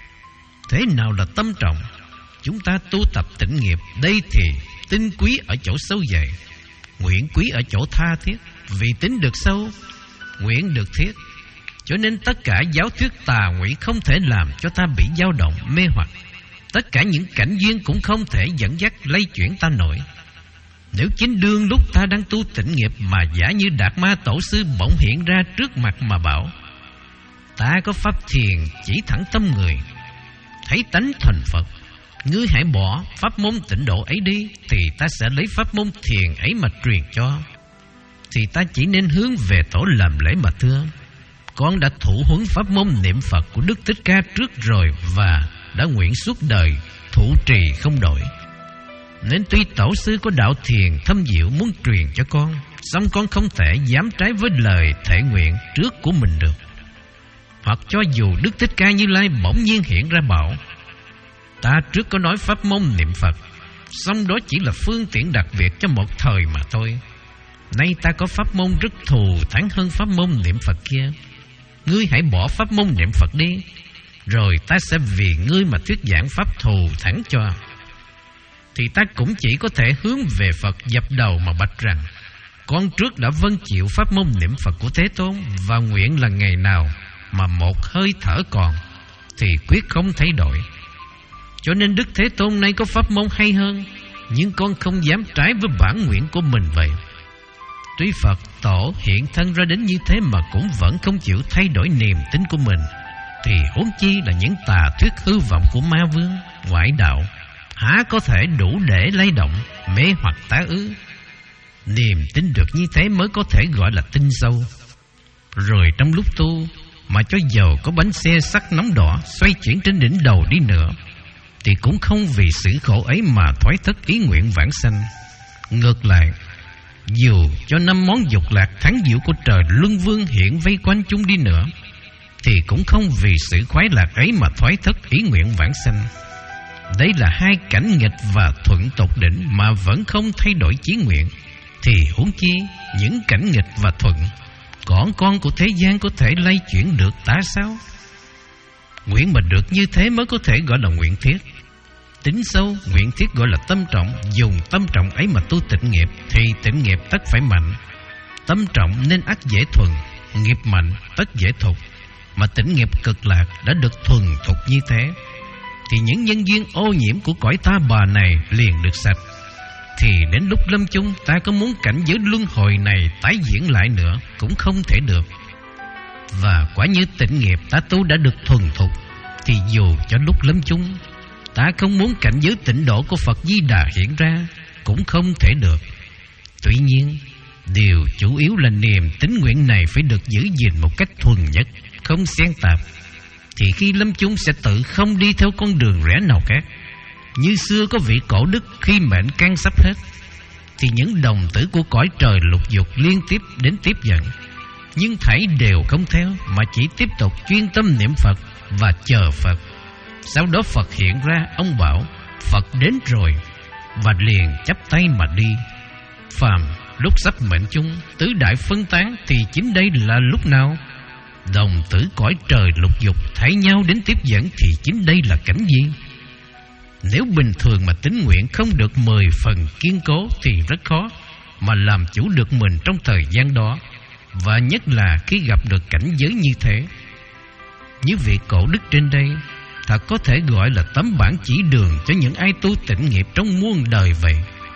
Thế nào là tâm trọng? Chúng ta tu tập tịnh nghiệp, đây thì tinh quý ở chỗ sâu dày, nguyện quý ở chỗ tha thiết. Vì tính được sâu, nguyện được thiết, cho nên tất cả giáo thuyết tà ngụy không thể làm cho ta bị dao động mê hoặc. Tất cả những cảnh duyên cũng không thể dẫn dắt lay chuyển ta nổi. Nếu chính đương lúc ta đang tu tịnh nghiệp mà giả như Đạt Ma Tổ sư bỗng hiện ra trước mặt mà bảo: ta có pháp thiền chỉ thẳng tâm người, thấy tánh thành Phật, ngươi hãy bỏ pháp môn tịnh độ ấy đi, thì ta sẽ lấy pháp môn thiền ấy mà truyền cho. Thì ta chỉ nên hướng về tổ làm lễ mà thưa: con đã thụ huấn pháp môn niệm Phật của Đức Thích Ca trước rồi, và đã nguyện suốt đời thụ trì không đổi. Nên tuy tổ sư có đạo thiền thâm diệu muốn truyền cho con, song con không thể dám trái với lời thể nguyện trước của mình được. Hoặc cho dù Đức Thích Ca Như Lai bỗng nhiên hiện ra bảo: ta trước có nói pháp môn niệm Phật, song đó chỉ là phương tiện đặc biệt cho một thời mà thôi. Nay ta có pháp môn rất thù thắng hơn pháp môn niệm Phật kia, ngươi hãy bỏ pháp môn niệm Phật đi, rồi ta sẽ vì ngươi mà thuyết giảng pháp thù thắng cho. Thì ta cũng chỉ có thể hướng về Phật dập đầu mà bạch rằng: con trước đã vâng chịu pháp môn niệm Phật của Thế Tôn, và nguyện là ngày nào mà một hơi thở còn thì quyết không thay đổi. Cho nên Đức Thế Tôn nay có pháp môn hay hơn, nhưng con không dám trái với bản nguyện của mình vậy. Tuy Phật tổ hiện thân ra đến như thế mà cũng vẫn không chịu thay đổi niềm tin của mình, thì huống chi là những tà thuyết hư vọng của ma vương, ngoại đạo, há có thể đủ để lay động, mê hoặc tá ư? Niềm tin được như thế mới có thể gọi là tin sâu. Rồi trong lúc tu, mà cho dầu có bánh xe sắt nóng đỏ xoay chuyển trên đỉnh đầu đi nữa, thì cũng không vì sự khổ ấy mà thoái thất ý nguyện vãng sanh. Ngược lại, dù cho năm món dục lạc thắng diệu của trời luân vương hiện vây quanh chúng đi nữa, thì cũng không vì sự khoái lạc ấy mà thoái thất ý nguyện vãng sanh. Đây là hai cảnh nghịch và thuận tột đỉnh mà vẫn không thay đổi chí nguyện, thì huống chi những cảnh nghịch và thuận, còn con của thế gian có thể lay chuyển được ta sao? Nguyện mà được như thế mới có thể gọi là nguyện thiết. Tính sâu, nguyện thiết gọi là tâm trọng. Dùng tâm trọng ấy mà tu tịnh nghiệp, thì tịnh nghiệp tất phải mạnh. Tâm trọng nên ắt dễ thuần, nghiệp mạnh tất dễ thục. Mà tịnh nghiệp cực lạc đã được thuần thục như thế, thì những nhân duyên ô nhiễm của cõi ta bà này liền được sạch. Thì đến lúc lâm chung, ta có muốn cảnh giới luân hồi này tái diễn lại nữa cũng không thể được. Và quả như tịnh nghiệp ta tu đã được thuần thục, thì dù cho lúc lâm chung, ta không muốn cảnh giới tịnh độ của Phật Di Đà hiện ra cũng không thể được. Tuy nhiên, điều chủ yếu là niềm tín nguyện này phải được giữ gìn một cách thuần nhất, không xen tạp, thì khi lâm chung sẽ tự không đi theo con đường rẽ nào khác. Như xưa có vị cổ đức khi mệnh can sắp hết, thì những đồng tử của cõi trời lục dục liên tiếp đến tiếp dẫn, nhưng thảy đều không theo, mà chỉ tiếp tục chuyên tâm niệm Phật và chờ Phật. Sau đó Phật hiện ra, ông bảo Phật đến rồi, và liền chắp tay mà đi. Phàm lúc sắp mệnh chung, tứ đại phân tán, thì chính đây là lúc nào? Đồng tử cõi trời lục dục thấy nhau đến tiếp dẫn, thì chính đây là cảnh gì? Nếu bình thường mà tín nguyện không được mười phần kiên cố, thì rất khó mà làm chủ được mình trong thời gian đó, và nhất là khi gặp được cảnh giới như thế. Như vị cổ đức trên đây thật có thể gọi là tấm bản chỉ đường cho những ai tu tịnh nghiệp trong muôn đời vậy.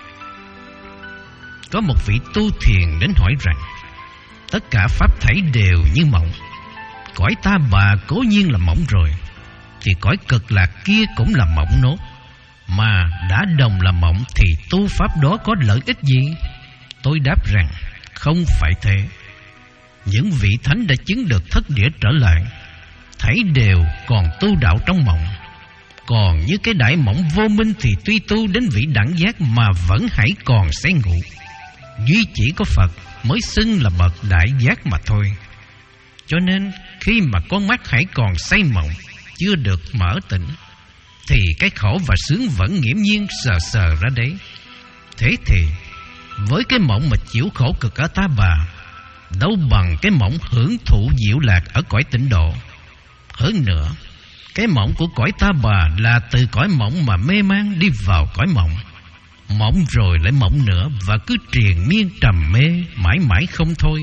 Có một vị tu thiền đến hỏi rằng, tất cả pháp thảy đều như mộng. Cõi ta bà cố nhiên là mộng rồi, thì cõi cực lạc kia cũng là mộng nốt. Mà đã đồng là mộng thì tu pháp đó có lợi ích gì? Tôi đáp rằng không phải thế. Những vị thánh đã chứng được thất địa trở lại, thảy đều còn tu đạo trong mộng. Còn như cái đại mộng vô minh thì tuy tu đến vị đẳng giác mà vẫn hãy còn say ngủ. Duy chỉ có Phật mới xưng là bậc đại giác mà thôi. Cho nên khi mà con mắt hãy còn say mộng, chưa được mở tỉnh, thì cái khổ và sướng vẫn nghiễm nhiên sờ sờ ra đấy. Thế thì với cái mộng mà chịu khổ cực ở ta bà, đâu bằng cái mộng hưởng thụ diệu lạc ở cõi tịnh độ. Hơn nữa, cái mộng của cõi ta bà là từ cõi mộng mà mê man đi vào cõi mộng, mộng rồi lại mộng nữa, và cứ triền miên trầm mê mãi mãi không thôi.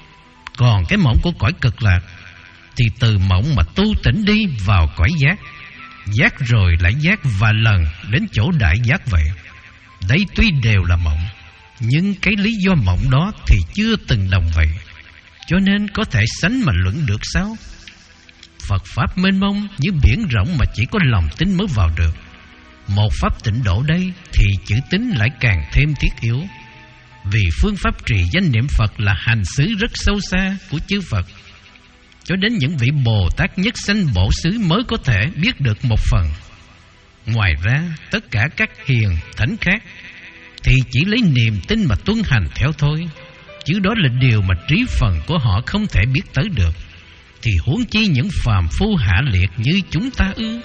Còn cái mộng của cõi cực lạc thì từ mộng mà tu tỉnh đi vào cõi giác, giác rồi lại giác và lần đến chỗ đại giác vậy. Đấy tuy đều là mộng, nhưng cái lý do mộng đó thì chưa từng đồng vậy. Cho nên có thể sánh mà luận được sao? Phật Pháp mênh mông như biển rộng mà chỉ có lòng tin mới vào được. Một pháp tịnh độ đây thì chữ tín lại càng thêm thiết yếu. Vì phương pháp trì danh niệm Phật là hành xứ rất sâu xa của chư Phật, cho đến những vị Bồ Tát nhất sanh bổ xứ mới có thể biết được một phần. Ngoài ra, tất cả các hiền thánh khác thì chỉ lấy niềm tin mà tuân hành theo thôi, chứ đó là điều mà trí phần của họ không thể biết tới được. Thì huống chi những phàm phu hạ liệt như chúng ta ư?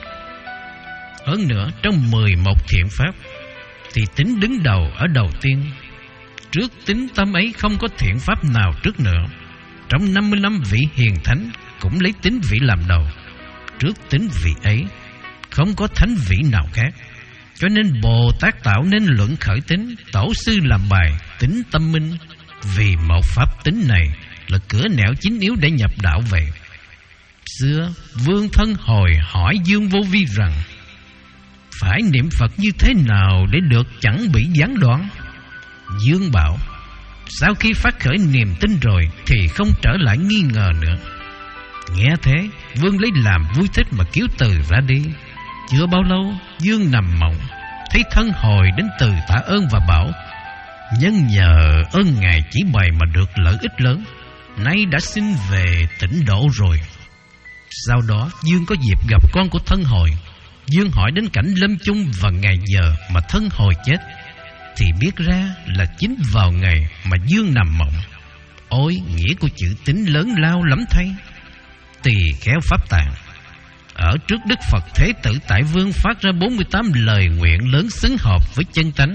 Hơn nữa, trong mười một thiện pháp thì tính đứng đầu ở đầu tiên. Trước tính tâm ấy không có thiện pháp nào trước nữa. Trong năm mươi lăm vị hiền thánh cũng lấy tính vị làm đầu. Trước tính vị ấy không có thánh vị nào khác. Cho nên Bồ Tát tạo nên luận khởi tính, tổ sư làm bài tính tâm minh. Vì một pháp tính này là cửa nẻo chính yếu để nhập đạo vậy. Xưa Vương Thân hồi hỏi Dương Vô Vi rằng, phải niệm Phật như thế nào để được chẳng bị gián đoạn? Dương bảo, sau khi phát khởi niềm tin rồi thì không trở lại nghi ngờ nữa. Nghe thế, Vương lấy làm vui thích mà cứu Từ ra đi. Chưa bao lâu, Dương nằm mộng, thấy thân hồi đến Từ tạ ơn và bảo: nhân nhờ ơn Ngài chỉ bày mà được lợi ích lớn, nay đã xin về tịnh độ rồi. Sau đó Dương có dịp gặp con của thân hồi. Dương hỏi đến cảnh lâm chung và ngày giờ mà thân hồi chết, thì biết ra là chính vào ngày mà Dương nằm mộng. Ôi, nghĩa của chữ tín lớn lao lắm thay. Tỳ khéo pháp tạng. Ở trước Đức Phật Thế Tử Tại Vương phát ra bốn mươi tám lời nguyện lớn xứng hợp với chân tánh.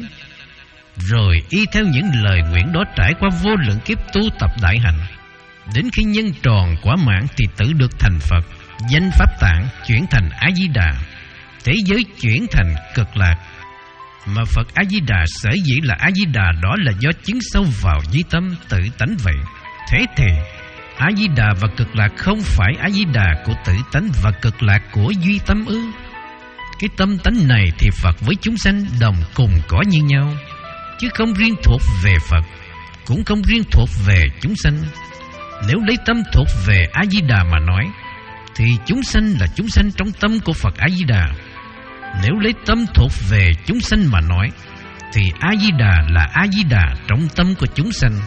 Rồi y theo những lời nguyện đó trải qua vô lượng kiếp tu tập đại hành, đến khi nhân tròn quả mãn thì tự được thành Phật. Danh pháp tạng chuyển thành A Di Đà, thế giới chuyển thành Cực Lạc. Mà Phật A Di Đà sở dĩ là A Di Đà đó là do chứng sâu vào duy tâm tự tánh vậy. Thế thì A Di Đà và Cực Lạc không phải A Di Đà của tự tánh và Cực Lạc của duy tâm ư? Cái tâm tánh này thì Phật với chúng sanh đồng cùng có như nhau, chứ không riêng thuộc về Phật, cũng không riêng thuộc về chúng sanh. Nếu lấy tâm thuộc về A Di Đà mà nói, thì chúng sanh là chúng sanh trong tâm của Phật A Di Đà. Nếu lấy tâm thuộc về chúng sanh mà nói, thì A Di Đà là A Di Đà trong tâm của chúng sanh.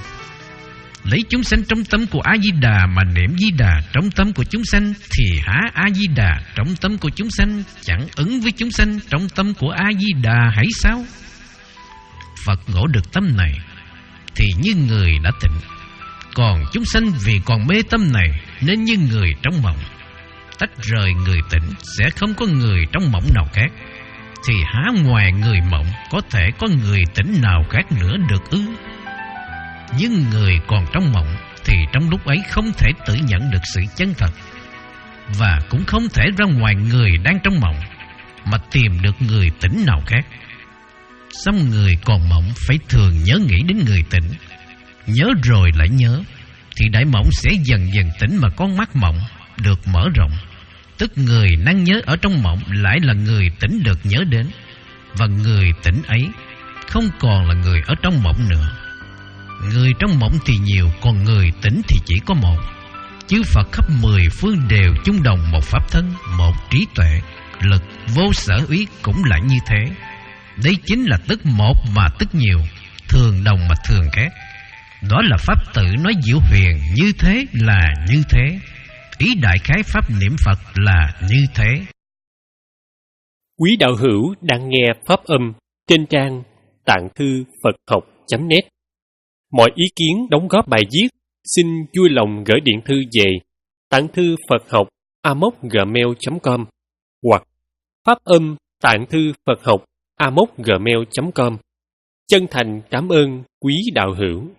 Lấy chúng sanh trong tâm của A Di Đà mà niệm Di Đà trong tâm của chúng sanh, thì há A Di Đà trong tâm của chúng sanh chẳng ứng với chúng sanh trong tâm của A Di Đà hay sao? Phật ngộ được tâm này thì như người đã tỉnh, còn chúng sanh vì còn mê tâm này nên như người trong mộng. Tách rời người tỉnh sẽ không có người trong mộng nào khác, thì há ngoài người mộng có thể có người tỉnh nào khác nữa được ư? Nhưng người còn trong mộng thì trong lúc ấy không thể tự nhận được sự chân thật, và cũng không thể ra ngoài người đang trong mộng mà tìm được người tỉnh nào khác. Xong người còn mộng phải thường nhớ nghĩ đến người tỉnh, nhớ rồi lại nhớ, thì đại mộng sẽ dần dần tỉnh mà con mắt mộng được mở rộng. Tức người năng nhớ ở trong mộng lại là người tỉnh được nhớ đến, và người tỉnh ấy không còn là người ở trong mộng nữa. Người trong mộng thì nhiều, còn người tỉnh thì chỉ có một. Chư Phật khắp mười phương đều chung đồng một pháp thân, một trí tuệ, lực vô sở úy cũng lại như thế. Đây chính là tức một mà tức nhiều, thường đồng mà thường khác. Đó là pháp tự nói diệu huyền, như thế là như thế. Ý đại khái pháp niệm Phật là như thế. Quý đạo hữu đang nghe pháp âm trên trang tạng thư Phật học chấm net. Mọi ý kiến đóng góp bài viết xin vui lòng gửi điện thư về tạng thư Phật học a m o c gmail chấm com hoặc pháp âm tạng thư Phật học a m o c gmail chấm com. Chân thành cảm ơn quý đạo hữu.